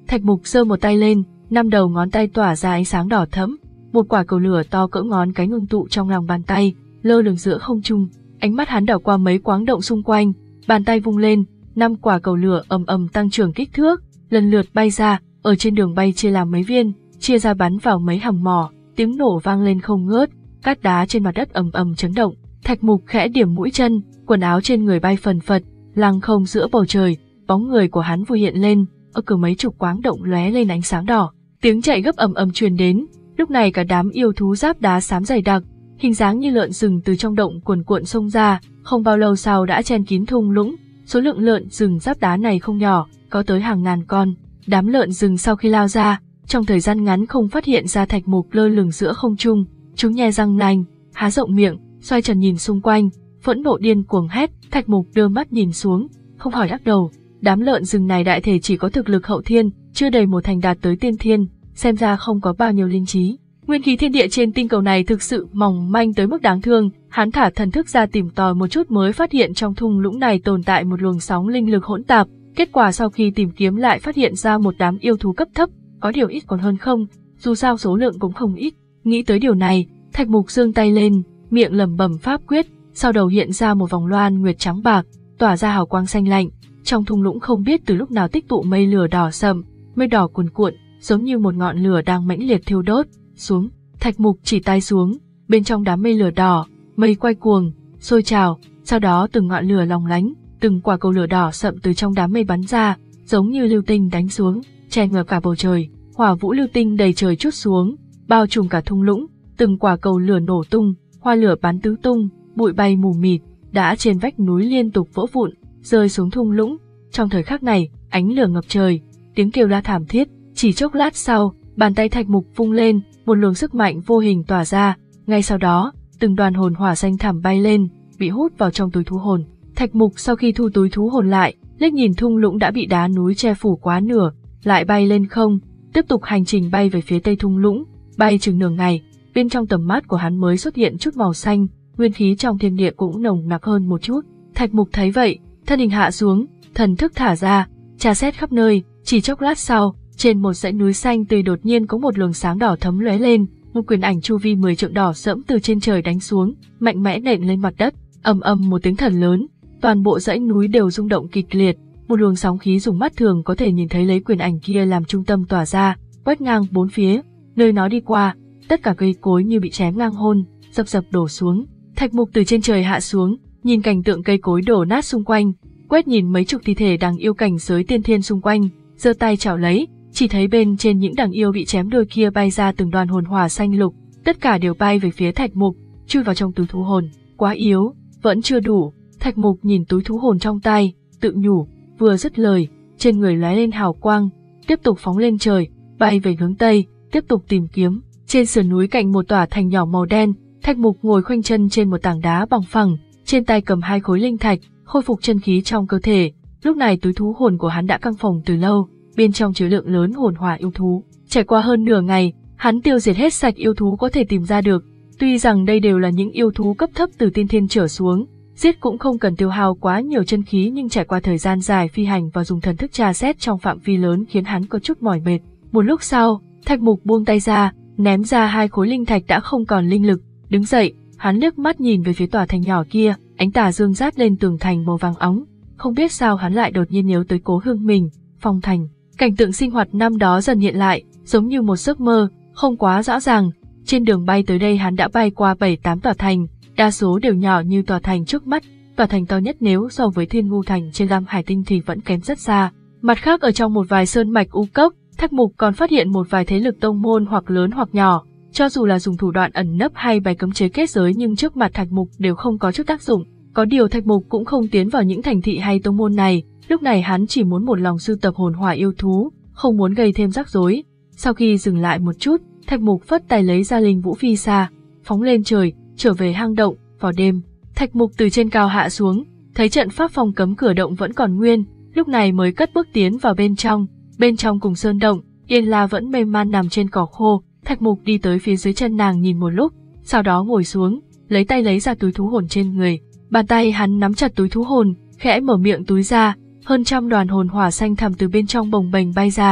Thạch Mục giơ một tay lên, năm đầu ngón tay tỏa ra ánh sáng đỏ thẫm, một quả cầu lửa to cỡ ngón cái ngưng tụ trong lòng bàn tay, lơ lửng giữa không trung. Ánh mắt hắn đảo qua mấy quáng động xung quanh, bàn tay vung lên, năm quả cầu lửa ầm ầm tăng trưởng kích thước, lần lượt bay ra, ở trên đường bay chia làm mấy viên, chia ra bắn vào mấy hầm mỏ, tiếng nổ vang lên không ngớt, cát đá trên mặt đất ầm ầm chấn động. Thạch Mục khẽ điểm mũi chân, quần áo trên người bay phần phật, lăng không giữa bầu trời, bóng người của hắn vừa hiện lên, ở cửa mấy chục quáng động lóe lên ánh sáng đỏ, tiếng chạy gấp ầm ầm truyền đến. Lúc này cả đám yêu thú giáp đá xám dày đặc, hình dáng như lợn rừng từ trong động cuồn cuộn xông ra, không bao lâu sau đã chen kín thung lũng. Số lượng lợn rừng giáp đá này không nhỏ, có tới hàng ngàn con. Đám lợn rừng sau khi lao ra, trong thời gian ngắn không phát hiện ra Thạch Mục lơ lửng giữa không trung, chúng nhe răng nanh, há rộng miệng, xoay tròn nhìn xung quanh, phẫn nộ điên cuồng hét. Thạch Mục đưa mắt nhìn xuống, không khỏi lắc đầu. Đám lợn rừng này đại thể chỉ có thực lực hậu thiên, chưa đầy một thành đạt tới tiên thiên, xem ra không có bao nhiêu linh trí. Nguyên khí thiên địa trên tinh cầu này thực sự mỏng manh tới mức đáng thương. Hắn thả thần thức ra tìm tòi một chút mới phát hiện trong thung lũng này tồn tại một luồng sóng linh lực hỗn tạp. Kết quả sau khi tìm kiếm lại phát hiện ra một đám yêu thú cấp thấp, có điều ít còn hơn không, dù sao số lượng cũng không ít. Nghĩ tới điều này, Thạch Mục giương tay lên, miệng lẩm bẩm pháp quyết, sau đầu hiện ra một vòng loan nguyệt trắng bạc, tỏa ra hào quang xanh lạnh. Trong thung lũng không biết từ lúc nào tích tụ mây lửa đỏ sậm, mây đỏ cuồn cuộn, giống như một ngọn lửa đang mãnh liệt thiêu đốt. Xuống, Thạch Mục chỉ tay xuống, bên trong đám mây lửa đỏ, mây quay cuồng, sôi trào, sau đó từng ngọn lửa lóng lánh, từng quả cầu lửa đỏ sậm từ trong đám mây bắn ra, giống như lưu tinh đánh xuống, che ngập cả bầu trời. Hỏa vũ lưu tinh đầy trời trút xuống, bao trùm cả thung lũng, từng quả cầu lửa nổ tung, hoa lửa bắn tứ tung, bụi bay mù mịt, đã trên vách núi liên tục vỡ vụn, rơi xuống thung lũng. Trong thời khắc này, ánh lửa ngập trời, tiếng kêu la thảm thiết. Chỉ chốc lát sau, bàn tay Thạch Mục vung lên, một luồng sức mạnh vô hình tỏa ra, ngay sau đó, từng đoàn hồn hỏa xanh thẳm bay lên, bị hút vào trong túi thú hồn. Thạch Mục sau khi thu túi thú hồn lại, liếc nhìn thung lũng đã bị đá núi che phủ quá nửa, lại bay lên không, tiếp tục hành trình bay về phía tây thung lũng. Bay chừng nửa ngày, bên trong tầm mắt của hắn mới xuất hiện chút màu xanh, nguyên khí trong thiên địa cũng nồng nặc hơn một chút. Thạch Mục thấy vậy, thân hình hạ xuống, thần thức thả ra, tra xét khắp nơi. Chỉ chốc lát sau, trên một dãy núi xanh tươi đột nhiên có một luồng sáng đỏ thấm lóe lên, một quyền ảnh chu vi mười trượng đỏ sẫm từ trên trời đánh xuống, mạnh mẽ nện lên mặt đất, ầm ầm một tiếng thần lớn, toàn bộ dãy núi đều rung động kịch liệt, một luồng sóng khí dùng mắt thường có thể nhìn thấy lấy quyền ảnh kia làm trung tâm tỏa ra, quét ngang bốn phía, nơi nó đi qua, tất cả cây cối như bị chém ngang hôn, dập dập đổ xuống. Thạch Mục từ trên trời hạ xuống, nhìn cảnh tượng cây cối đổ nát xung quanh, quét nhìn mấy chục thi thể đằng yêu cảnh giới tiên thiên xung quanh, giơ tay chảo lấy, chỉ thấy bên trên những đằng yêu bị chém đôi kia bay ra từng đoàn hồn hỏa xanh lục, tất cả đều bay về phía Thạch Mục, chui vào trong túi thú hồn. Quá yếu, vẫn chưa đủ. Thạch Mục nhìn túi thú hồn trong tay, tự nhủ, vừa dứt lời, trên người lóe lên hào quang, tiếp tục phóng lên trời, bay về hướng tây, tiếp tục tìm kiếm. Trên sườn núi cạnh một tòa thành nhỏ màu đen, Thạch Mục ngồi khoanh chân trên một tảng đá bằng phẳng, trên tay cầm hai khối linh thạch, khôi phục chân khí trong cơ thể. Lúc này túi thú hồn của hắn đã căng phòng từ lâu, bên trong chứa lượng lớn hồn hỏa yêu thú. Trải qua hơn nửa ngày, hắn tiêu diệt hết sạch yêu thú có thể tìm ra được. Tuy rằng đây đều là những yêu thú cấp thấp từ tiên thiên trở xuống, giết cũng không cần tiêu hao quá nhiều chân khí, nhưng trải qua thời gian dài phi hành và dùng thần thức tra xét trong phạm vi lớn khiến hắn có chút mỏi mệt. Một lúc sau, Thạch Mục buông tay ra, ném ra hai khối linh thạch đã không còn linh lực, đứng dậy, hắn liếc mắt nhìn về phía tòa thành nhỏ kia, ánh tà dương rát lên tường thành màu vàng óng. Không biết sao hắn lại đột nhiên nhớ tới cố hương mình, Phong Thành. Cảnh tượng sinh hoạt năm đó dần hiện lại, giống như một giấc mơ, không quá rõ ràng. Trên đường bay tới đây hắn đã bay qua bảy tám tòa thành, đa số đều nhỏ như tòa thành trước mắt. Tòa thành to nhất nếu so với Thiên Ngu Thành trên Lam Hải Tinh thì vẫn kém rất xa. Mặt khác, ở trong một vài sơn mạch u cốc, Thạch Mục còn phát hiện một vài thế lực tông môn hoặc lớn hoặc nhỏ. Cho dù là dùng thủ đoạn ẩn nấp hay bày cấm chế kết giới nhưng trước mặt Thạch Mục đều không có chút tác dụng. Có điều Thạch Mục cũng không tiến vào những thành thị hay tông môn này, lúc này hắn chỉ muốn một lòng sưu tập hồn hỏa yêu thú, không muốn gây thêm rắc rối. Sau khi dừng lại một chút, Thạch Mục phất tay lấy ra linh vũ phi xa, phóng lên trời, trở về hang động. Vào đêm, Thạch Mục từ trên cao hạ xuống, thấy trận pháp phong cấm cửa động vẫn còn nguyên, lúc này mới cất bước tiến vào bên trong. Bên trong cùng sơn động, Yên La vẫn mê man nằm trên cỏ khô. Thạch Mục đi tới phía dưới chân nàng nhìn một lúc, sau đó ngồi xuống, lấy tay lấy ra túi thú hồn trên người. Bàn tay hắn nắm chặt túi thú hồn, khẽ mở miệng túi ra, hơn trăm đoàn hồn hỏa xanh thẳm từ bên trong bồng bềnh bay ra,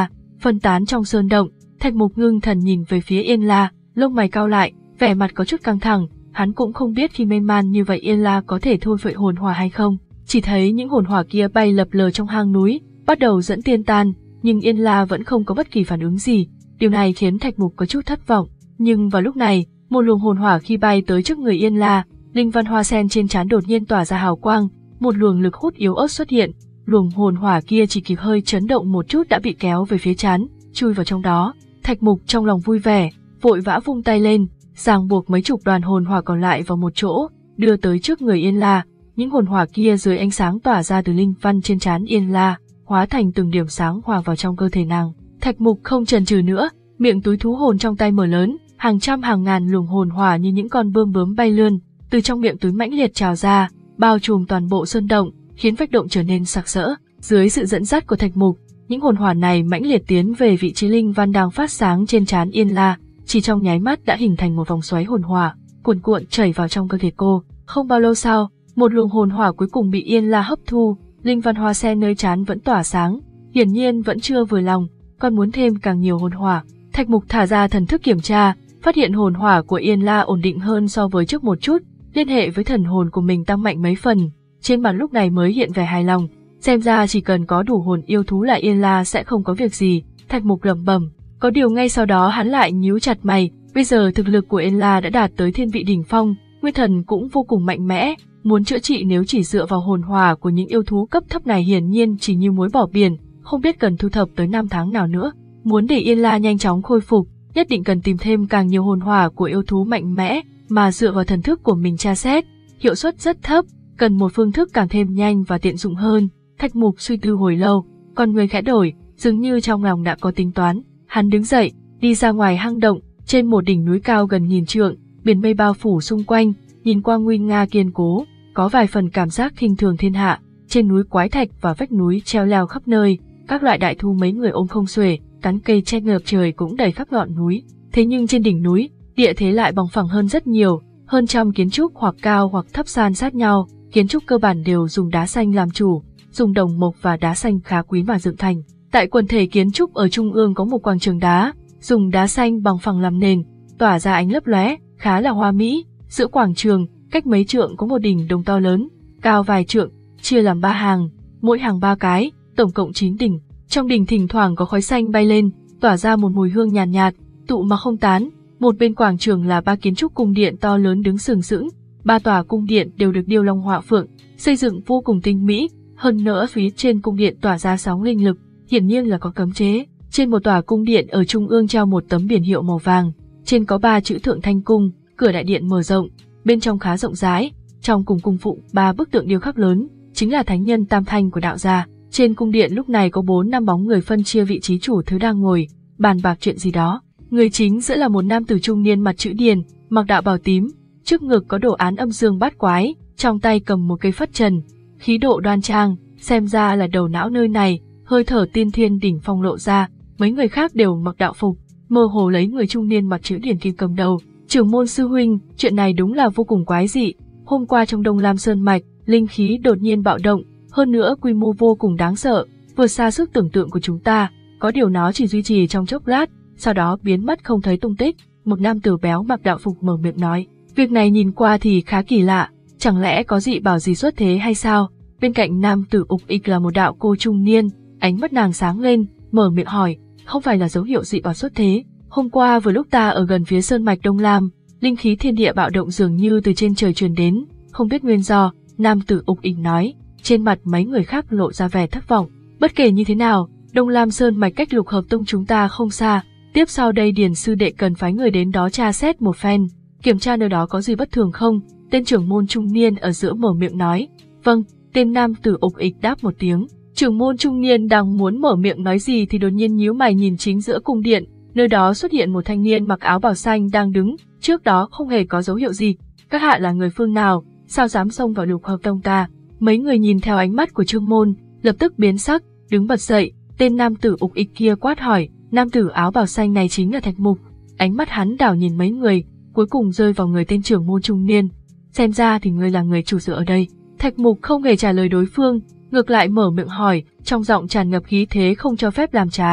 phân tán trong sơn động. Thạch Mục ngưng thần nhìn về phía Yên La, lông mày cau lại, vẻ mặt có chút căng thẳng. Hắn cũng không biết khi mê man như vậy Yên La có thể thôi phệ hồn hỏa hay không. Chỉ thấy những hồn hỏa kia bay lập lờ trong hang núi, bắt đầu dẫn tiên tan, nhưng Yên La vẫn không có bất kỳ phản ứng gì. Điều này khiến Thạch Mục có chút thất vọng. Nhưng vào lúc này, một luồng hồn hỏa khi bay tới trước người Yên La, linh văn hoa sen trên trán đột nhiên tỏa ra hào quang, một luồng lực hút yếu ớt xuất hiện. Luồng hồn hỏa kia chỉ kịp hơi chấn động một chút đã bị kéo về phía trán, chui vào trong đó. Thạch Mục trong lòng vui vẻ, vội vã vung tay lên, ràng buộc mấy chục đoàn hồn hỏa còn lại vào một chỗ, đưa tới trước người Yên La. Những hồn hỏa kia dưới ánh sáng tỏa ra từ linh văn trên trán Yên La, hóa thành từng điểm sáng hòa vào trong cơ thể nàng. Thạch Mục không chần chừ nữa, miệng túi thú hồn trong tay mở lớn, hàng trăm hàng ngàn luồng hồn hỏa như những con bươm bướm bay lượn, từ trong miệng túi mãnh liệt trào ra, bao trùm toàn bộ sơn động, khiến vách động trở nên sặc sỡ. Dưới sự dẫn dắt của Thạch Mục, những hồn hỏa này mãnh liệt tiến về vị trí linh văn đang phát sáng trên trán Yên La, chỉ trong nháy mắt đã hình thành một vòng xoáy hồn hỏa, cuồn cuộn chảy vào trong cơ thể cô. Không bao lâu sau, một luồng hồn hỏa cuối cùng bị Yên La hấp thu, linh văn hoa sen nơi trán vẫn tỏa sáng, hiển nhiên vẫn chưa vừa lòng, còn muốn thêm càng nhiều hồn hỏa. Thạch Mục thả ra thần thức kiểm tra, phát hiện hồn hỏa của Yên La ổn định hơn so với trước một chút, liên hệ với thần hồn của mình tăng mạnh mấy phần, trên mặt lúc này mới hiện vẻ hài lòng. Xem ra chỉ cần có đủ hồn yêu thú là Yên La sẽ không có việc gì. Thạch Mục lẩm bẩm. Có điều ngay sau đó hắn lại nhíu chặt mày. Bây giờ thực lực của Yên La đã đạt tới thiên vị đỉnh phong, nguyên thần cũng vô cùng mạnh mẽ. Muốn chữa trị nếu chỉ dựa vào hồn hỏa của những yêu thú cấp thấp này hiển nhiên chỉ như muối bỏ biển, không biết cần thu thập tới năm tháng nào nữa. Muốn để Yên La nhanh chóng khôi phục, nhất định cần tìm thêm càng nhiều hồn hỏa của yêu thú mạnh mẽ, mà dựa vào thần thức của mình tra xét, hiệu suất rất thấp, cần một phương thức càng thêm nhanh và tiện dụng hơn. Thạch Mục suy tư hồi lâu, con người khẽ đổi, dường như trong lòng đã có tính toán. Hắn đứng dậy, đi ra ngoài hang động, trên một đỉnh núi cao gần nghìn trượng, biển mây bao phủ xung quanh, nhìn qua nguy nga kiên cố, có vài phần cảm giác khinh thường thiên hạ. Trên núi quái thạch và vách núi treo leo khắp nơi, các loại đại thú mấy người ôm không xuể, tán cây che ngập trời cũng đầy khắp ngọn núi. Thế nhưng trên đỉnh núi, địa thế lại bằng phẳng hơn rất nhiều, hơn trăm kiến trúc hoặc cao hoặc thấp san sát nhau, kiến trúc cơ bản đều dùng đá xanh làm chủ, dùng đồng mộc và đá xanh khá quý mà dựng thành. Tại quần thể kiến trúc ở trung ương có một quảng trường đá, dùng đá xanh bằng phẳng làm nền, tỏa ra ánh lấp lóe, khá là hoa mỹ. Giữa quảng trường, cách mấy trượng có một đỉnh đồng to lớn, cao vài trượng, chia làm ba hàng, mỗi hàng ba cái, tổng cộng chín đỉnh. Trong đỉnh thỉnh thoảng có khói xanh bay lên, tỏa ra một mùi hương nhàn nhạt, nhạt, tụ mà không tán. Một bên quảng trường là ba kiến trúc cung điện to lớn đứng sừng sững, ba tòa cung điện đều được điêu long họa phượng, xây dựng vô cùng tinh mỹ. Hơn nữa phía trên cung điện tỏa ra sóng linh lực, hiển nhiên là có cấm chế. Trên một tòa cung điện ở trung ương treo một tấm biển hiệu màu vàng, trên có ba chữ Thượng Thanh Cung. Cửa đại điện mở rộng, bên trong khá rộng rãi, trong cùng cung phụng ba bức tượng điêu khắc lớn, chính là thánh nhân Tam Thanh của đạo gia. Trên cung điện lúc này có bốn năm bóng người phân chia vị trí chủ thứ đang ngồi, bàn bạc chuyện gì đó. Người chính giữa là một nam tử trung niên mặt chữ điền, mặc đạo bào tím, trước ngực có đồ án âm dương bát quái, trong tay cầm một cây phất trần, khí độ đoan trang, xem ra là đầu não nơi này, hơi thở tiên thiên đỉnh phong lộ ra. Mấy người khác đều mặc đạo phục, mơ hồ lấy người trung niên mặt chữ điền kia cầm đầu. Trưởng môn sư huynh, chuyện này đúng là vô cùng quái dị. Hôm qua trong Đông Lam Sơn Mạch, linh khí đột nhiên bạo động, hơn nữa quy mô vô cùng đáng sợ, vượt xa sức tưởng tượng của chúng ta. Có điều nó chỉ duy trì trong chốc lát, sau đó biến mất không thấy tung tích. Một nam tử béo mặc đạo phục mở miệng nói, việc này nhìn qua thì khá kỳ lạ, chẳng lẽ có dị bảo gì xuất thế hay sao? Bên cạnh nam tử ục ịch là một đạo cô trung niên, ánh mắt nàng sáng lên, mở miệng hỏi, không phải là dấu hiệu dị bảo xuất thế? Hôm qua vừa lúc ta ở gần phía sơn mạch Đông Lam, linh khí thiên địa bạo động dường như từ trên trời truyền đến, không biết nguyên do. Nam tử ục ịch nói, trên mặt mấy người khác lộ ra vẻ thất vọng. Bất kể như thế nào, Đông Lam Sơn mạch cách Lục Hợp Tông chúng ta không xa, tiếp sau đây Điền sư đệ cần phái người đến đó tra xét một phen, kiểm tra nơi đó có gì bất thường không? Tên trưởng môn trung niên ở giữa mở miệng nói. Vâng, tên nam tử ục ịch đáp một tiếng. Trưởng môn trung niên đang muốn mở miệng nói gì thì đột nhiên nhíu mày nhìn chính giữa cung điện, nơi đó xuất hiện một thanh niên mặc áo bào xanh đang đứng, trước đó không hề có dấu hiệu gì. Các hạ là người phương nào, sao dám xông vào Lục Hợp Tông ta? Mấy người nhìn theo ánh mắt của Trương môn, lập tức biến sắc, đứng bật dậy. Tên nam tử ục ịch kia quát hỏi, nam tử áo bào xanh này chính là Thạch Mục. Ánh mắt hắn đảo nhìn mấy người, cuối cùng rơi vào người tên trưởng môn trung niên. Xem ra thì ngươi là người chủ sự ở đây. Thạch Mục không hề trả lời đối phương, ngược lại mở miệng hỏi, trong giọng tràn ngập khí thế không cho phép làm trái.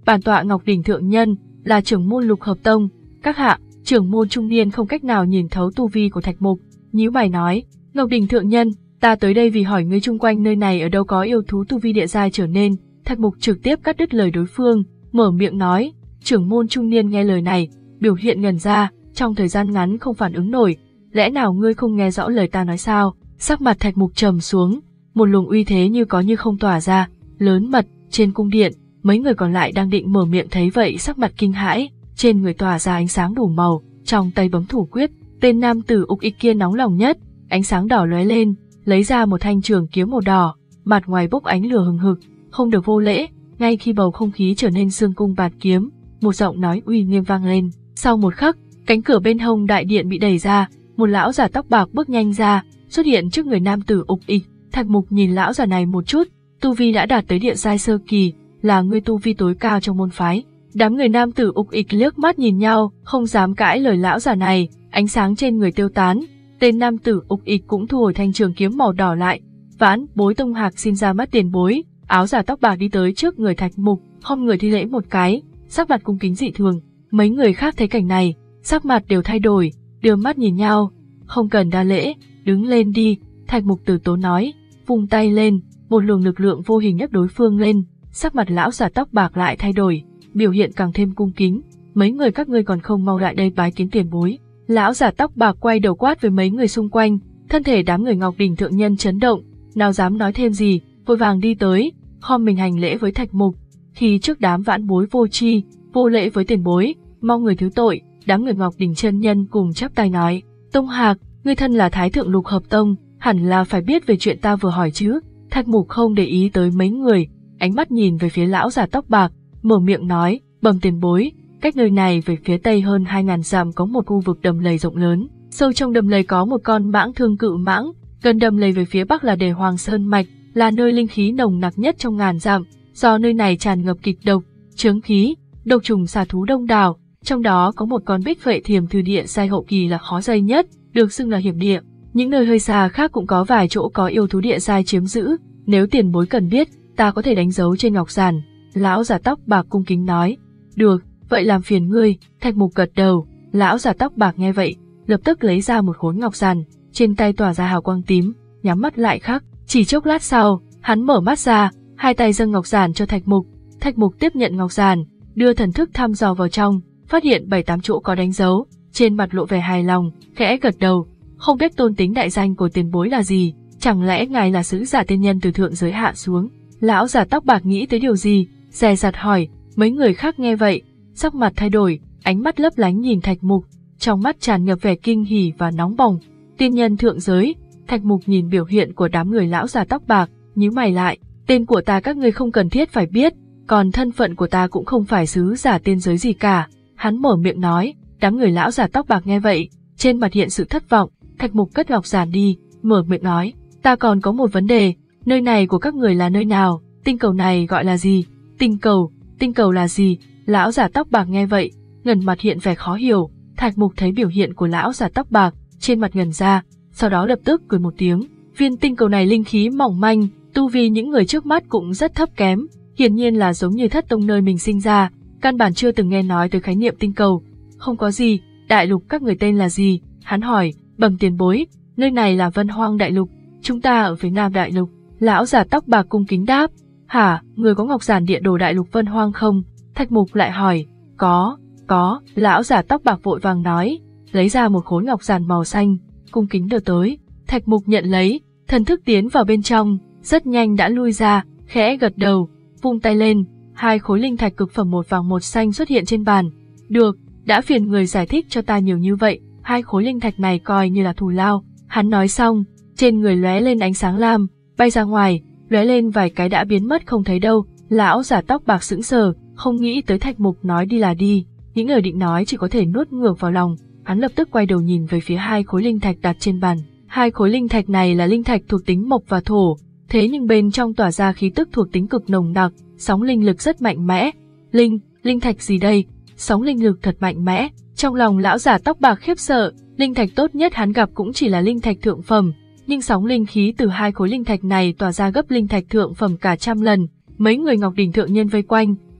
bản tọa Ngọc Đỉnh Thượng Nhân, là trưởng môn Lục Hợp Tông. Các hạ, trưởng môn trung niên không cách nào nhìn thấu tu vi của Thạch Mục, nhíu mày nói, Ngọc Đỉnh Thượng Nhân, ta tới đây vì hỏi ngươi chung quanh nơi này ở đâu có yêu thú tu vi địa giai trở nên. Thạch Mục trực tiếp cắt đứt lời đối phương, mở miệng nói. Trưởng môn trung niên nghe lời này, biểu hiện ngẩn ra, trong thời gian ngắn không phản ứng nổi. Lẽ nào ngươi không nghe rõ lời ta nói sao? Sắc mặt Thạch Mục trầm xuống, một luồng uy thế như có như không tỏa ra, lớn mật. Trên cung điện, mấy người còn lại đang định mở miệng thấy vậy sắc mặt kinh hãi, trên người tỏa ra ánh sáng đủ màu, trong tay bấm thủ quyết, tên nam tử ục ịch kia nóng lòng nhất, ánh sáng đỏ lóe lên, lấy ra một thanh trường kiếm màu đỏ, mặt ngoài bốc ánh lửa hừng hực, không được vô lễ. Ngay khi bầu không khí trở nên dương cung bạt kiếm, một giọng nói uy nghiêm vang lên. Sau một khắc, cánh cửa bên hông đại điện bị đẩy ra, một lão già tóc bạc bước nhanh ra, xuất hiện trước người nam tử ục ịch. Thạch Mục nhìn lão già này một chút, tu vi đã đạt tới địa giai sơ kỳ, là người tu vi tối cao trong môn phái. Đám người nam tử ục ịch liếc mắt nhìn nhau, không dám cãi lời lão già này, ánh sáng trên người tiêu tán. Tên nam tử ục ịch cũng thu hồi thanh trường kiếm màu đỏ lại. Vãn Bối Tông Hạc xin ra mắt tiền bối. Áo giả tóc bạc đi tới trước người Thạch Mục, khom người thi lễ một cái, sắc mặt cung kính dị thường. Mấy người khác thấy cảnh này, sắc mặt đều thay đổi, đưa mắt nhìn nhau. Không cần đa lễ, đứng lên đi. Thạch Mục từ tốn nói, vung tay lên, một luồng lực lượng vô hình nhấc đối phương lên. Sắc mặt lão giả tóc bạc lại thay đổi, biểu hiện càng thêm cung kính. Mấy người các ngươi còn không mau lại đây bái kiến tiền bối. Lão giả tóc bạc quay đầu quát với mấy người xung quanh, thân thể đám người Ngọc Đỉnh Thượng Nhân chấn động, nào dám nói thêm gì, vội vàng đi tới, khom mình hành lễ với Thạch Mục. Khi trước đám vãn bối vô tri, vô lễ với tiền bối, mong người thứ tội. Đám người Ngọc Đỉnh chân nhân cùng chắp tay nói, Tông Hạc, ngươi thân là Thái Thượng Lục Hợp Tông, hẳn là phải biết về chuyện ta vừa hỏi chứ. Thạch Mục không để ý tới mấy người, ánh mắt nhìn về phía lão già tóc bạc, mở miệng nói, bẩm tiền bối, cách nơi này về phía tây hơn hai ngàn dặm có một khu vực đầm lầy rộng lớn, sâu trong đầm lầy có một con mãng thương cự mãng, gần đầm lầy về phía bắc là Đề Hoàng Sơn Mạch, là nơi linh khí nồng nặc nhất trong ngàn dặm, do nơi này tràn ngập kịch độc, chướng khí, độc trùng xà thú đông đảo, trong đó có một con bích vệ thiềm thư địa giai hậu kỳ là khó dây nhất, được xưng là hiểm địa. Những nơi hơi xa khác cũng có vài chỗ có yêu thú địa giai chiếm giữ, nếu tiền bối cần biết, ta có thể đánh dấu trên ngọc giản. Lão già tóc bạc cung kính nói, được, vậy làm phiền ngươi. Thạch Mục gật đầu. Lão già tóc bạc nghe vậy, lập tức lấy ra một khối ngọc giản, trên tay tỏa ra hào quang tím, nhắm mắt lại khắc. Chỉ chốc lát sau, hắn mở mắt ra, hai tay dâng ngọc giản cho Thạch Mục. Thạch Mục tiếp nhận ngọc giản, đưa thần thức thăm dò vào trong, phát hiện bảy tám chỗ có đánh dấu, trên mặt lộ vẻ hài lòng, khẽ gật đầu. Không biết tôn tính đại danh của tiền bối là gì, chẳng lẽ ngài là sứ giả tiên nhân từ thượng giới hạ xuống? Lão già tóc bạc nghĩ tới điều gì, dè dặt hỏi. Mấy người khác nghe vậy, sắc mặt thay đổi, ánh mắt lấp lánh nhìn Thạch Mục, trong mắt tràn ngập vẻ kinh hỉ và nóng bỏng. Tiên nhân thượng giới. Thạch Mục nhìn biểu hiện của đám người lão già tóc bạc, nhíu mày lại, tên của ta các ngươi không cần thiết phải biết, còn thân phận của ta cũng không phải sứ giả tiên giới gì cả. Hắn mở miệng nói. Đám người lão già tóc bạc nghe vậy, trên mặt hiện sự thất vọng. Thạch Mục cất ngọc giản đi, mở miệng nói, ta còn có một vấn đề, nơi này của các người là nơi nào, tinh cầu này gọi là gì? Tinh cầu, tinh cầu là gì? Lão già tóc bạc nghe vậy, ngần mặt hiện vẻ khó hiểu. Thạch Mục thấy biểu hiện của lão già tóc bạc, trên mặt ngần ra, sau đó lập tức cười một tiếng. Viên tinh cầu này linh khí mỏng manh, tu vi những người trước mắt cũng rất thấp kém, hiển nhiên là giống như thất tông nơi mình sinh ra, căn bản chưa từng nghe nói tới khái niệm tinh cầu. Không có gì, đại lục các người tên là gì? Hắn hỏi. Bẩm tiền bối, nơi này là Vân Hoang Đại Lục, chúng ta ở phía Nam Đại Lục. Lão già tóc bạc cung kính đáp. Hả, người có ngọc giản địa đồ Đại Lục Vân Hoang không? Thạch Mục lại hỏi. Có, có. Lão già tóc bạc vội vàng nói, lấy ra một khối ngọc giản màu xanh, cung kính đưa tới. Thạch Mục nhận lấy, thần thức tiến vào bên trong, rất nhanh đã lui ra, khẽ gật đầu, vung tay lên, hai khối linh thạch cực phẩm một vàng một xanh xuất hiện trên bàn. Được, đã phiền người giải thích cho ta nhiều như vậy. Hai khối linh thạch này coi như là thù lao. Hắn nói xong, trên người lóe lên ánh sáng lam, bay ra ngoài, lóe lên vài cái đã biến mất không thấy đâu. Lão giả tóc bạc sững sờ, không nghĩ tới Thạch Mục nói đi là đi, những lời định nói chỉ có thể nuốt ngược vào lòng. Hắn lập tức quay đầu nhìn về phía hai khối linh thạch đặt trên bàn. Hai khối linh thạch này là linh thạch thuộc tính mộc và thổ, thế nhưng bên trong tỏa ra khí tức thuộc tính cực nồng nặc, sóng linh lực rất mạnh mẽ. Linh, linh thạch gì đây? Sóng linh lực thật mạnh mẽ. Trong lòng lão giả tóc bạc khiếp sợ, linh thạch tốt nhất hắn gặp cũng chỉ là linh thạch thượng phẩm, nhưng sóng linh khí từ hai khối linh thạch này tỏa ra gấp linh thạch thượng phẩm cả trăm lần. Mấy người Ngọc Đỉnh Thượng Nhân vây quanh,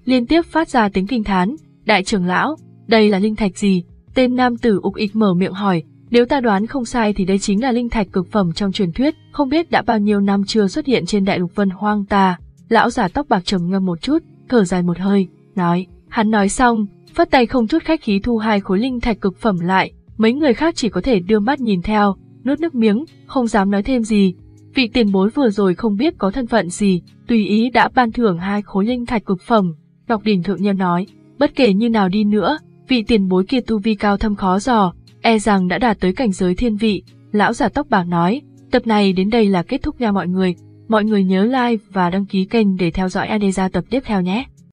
liên tiếp phát ra tiếng kinh thán. Đại trưởng lão, đây là linh thạch gì? Tên nam tử ục ịch mở miệng hỏi. Nếu ta đoán không sai thì đây chính là linh thạch cực phẩm trong truyền thuyết, không biết đã bao nhiêu năm chưa xuất hiện trên đại lục Vân Hoang ta. Lão giả tóc bạc trầm ngâm một chút, thở dài một hơi, nói. Hắn nói xong, phất tay không chút khách khí thu hai khối linh thạch cực phẩm lại. Mấy người khác chỉ có thể đưa mắt nhìn theo, nuốt nước miếng, không dám nói thêm gì. Vị tiền bối vừa rồi không biết có thân phận gì, tùy ý đã ban thưởng hai khối linh thạch cực phẩm. Ngọc Đỉnh thượng nhân nói, bất kể như nào đi nữa, vị tiền bối kia tu vi cao thâm khó dò, e rằng đã đạt tới cảnh giới thiên vị. Lão giả tóc bạc nói, tập này đến đây là kết thúc nha mọi người. Mọi người nhớ like và đăng ký kênh để theo dõi Adesa tập tiếp theo nhé.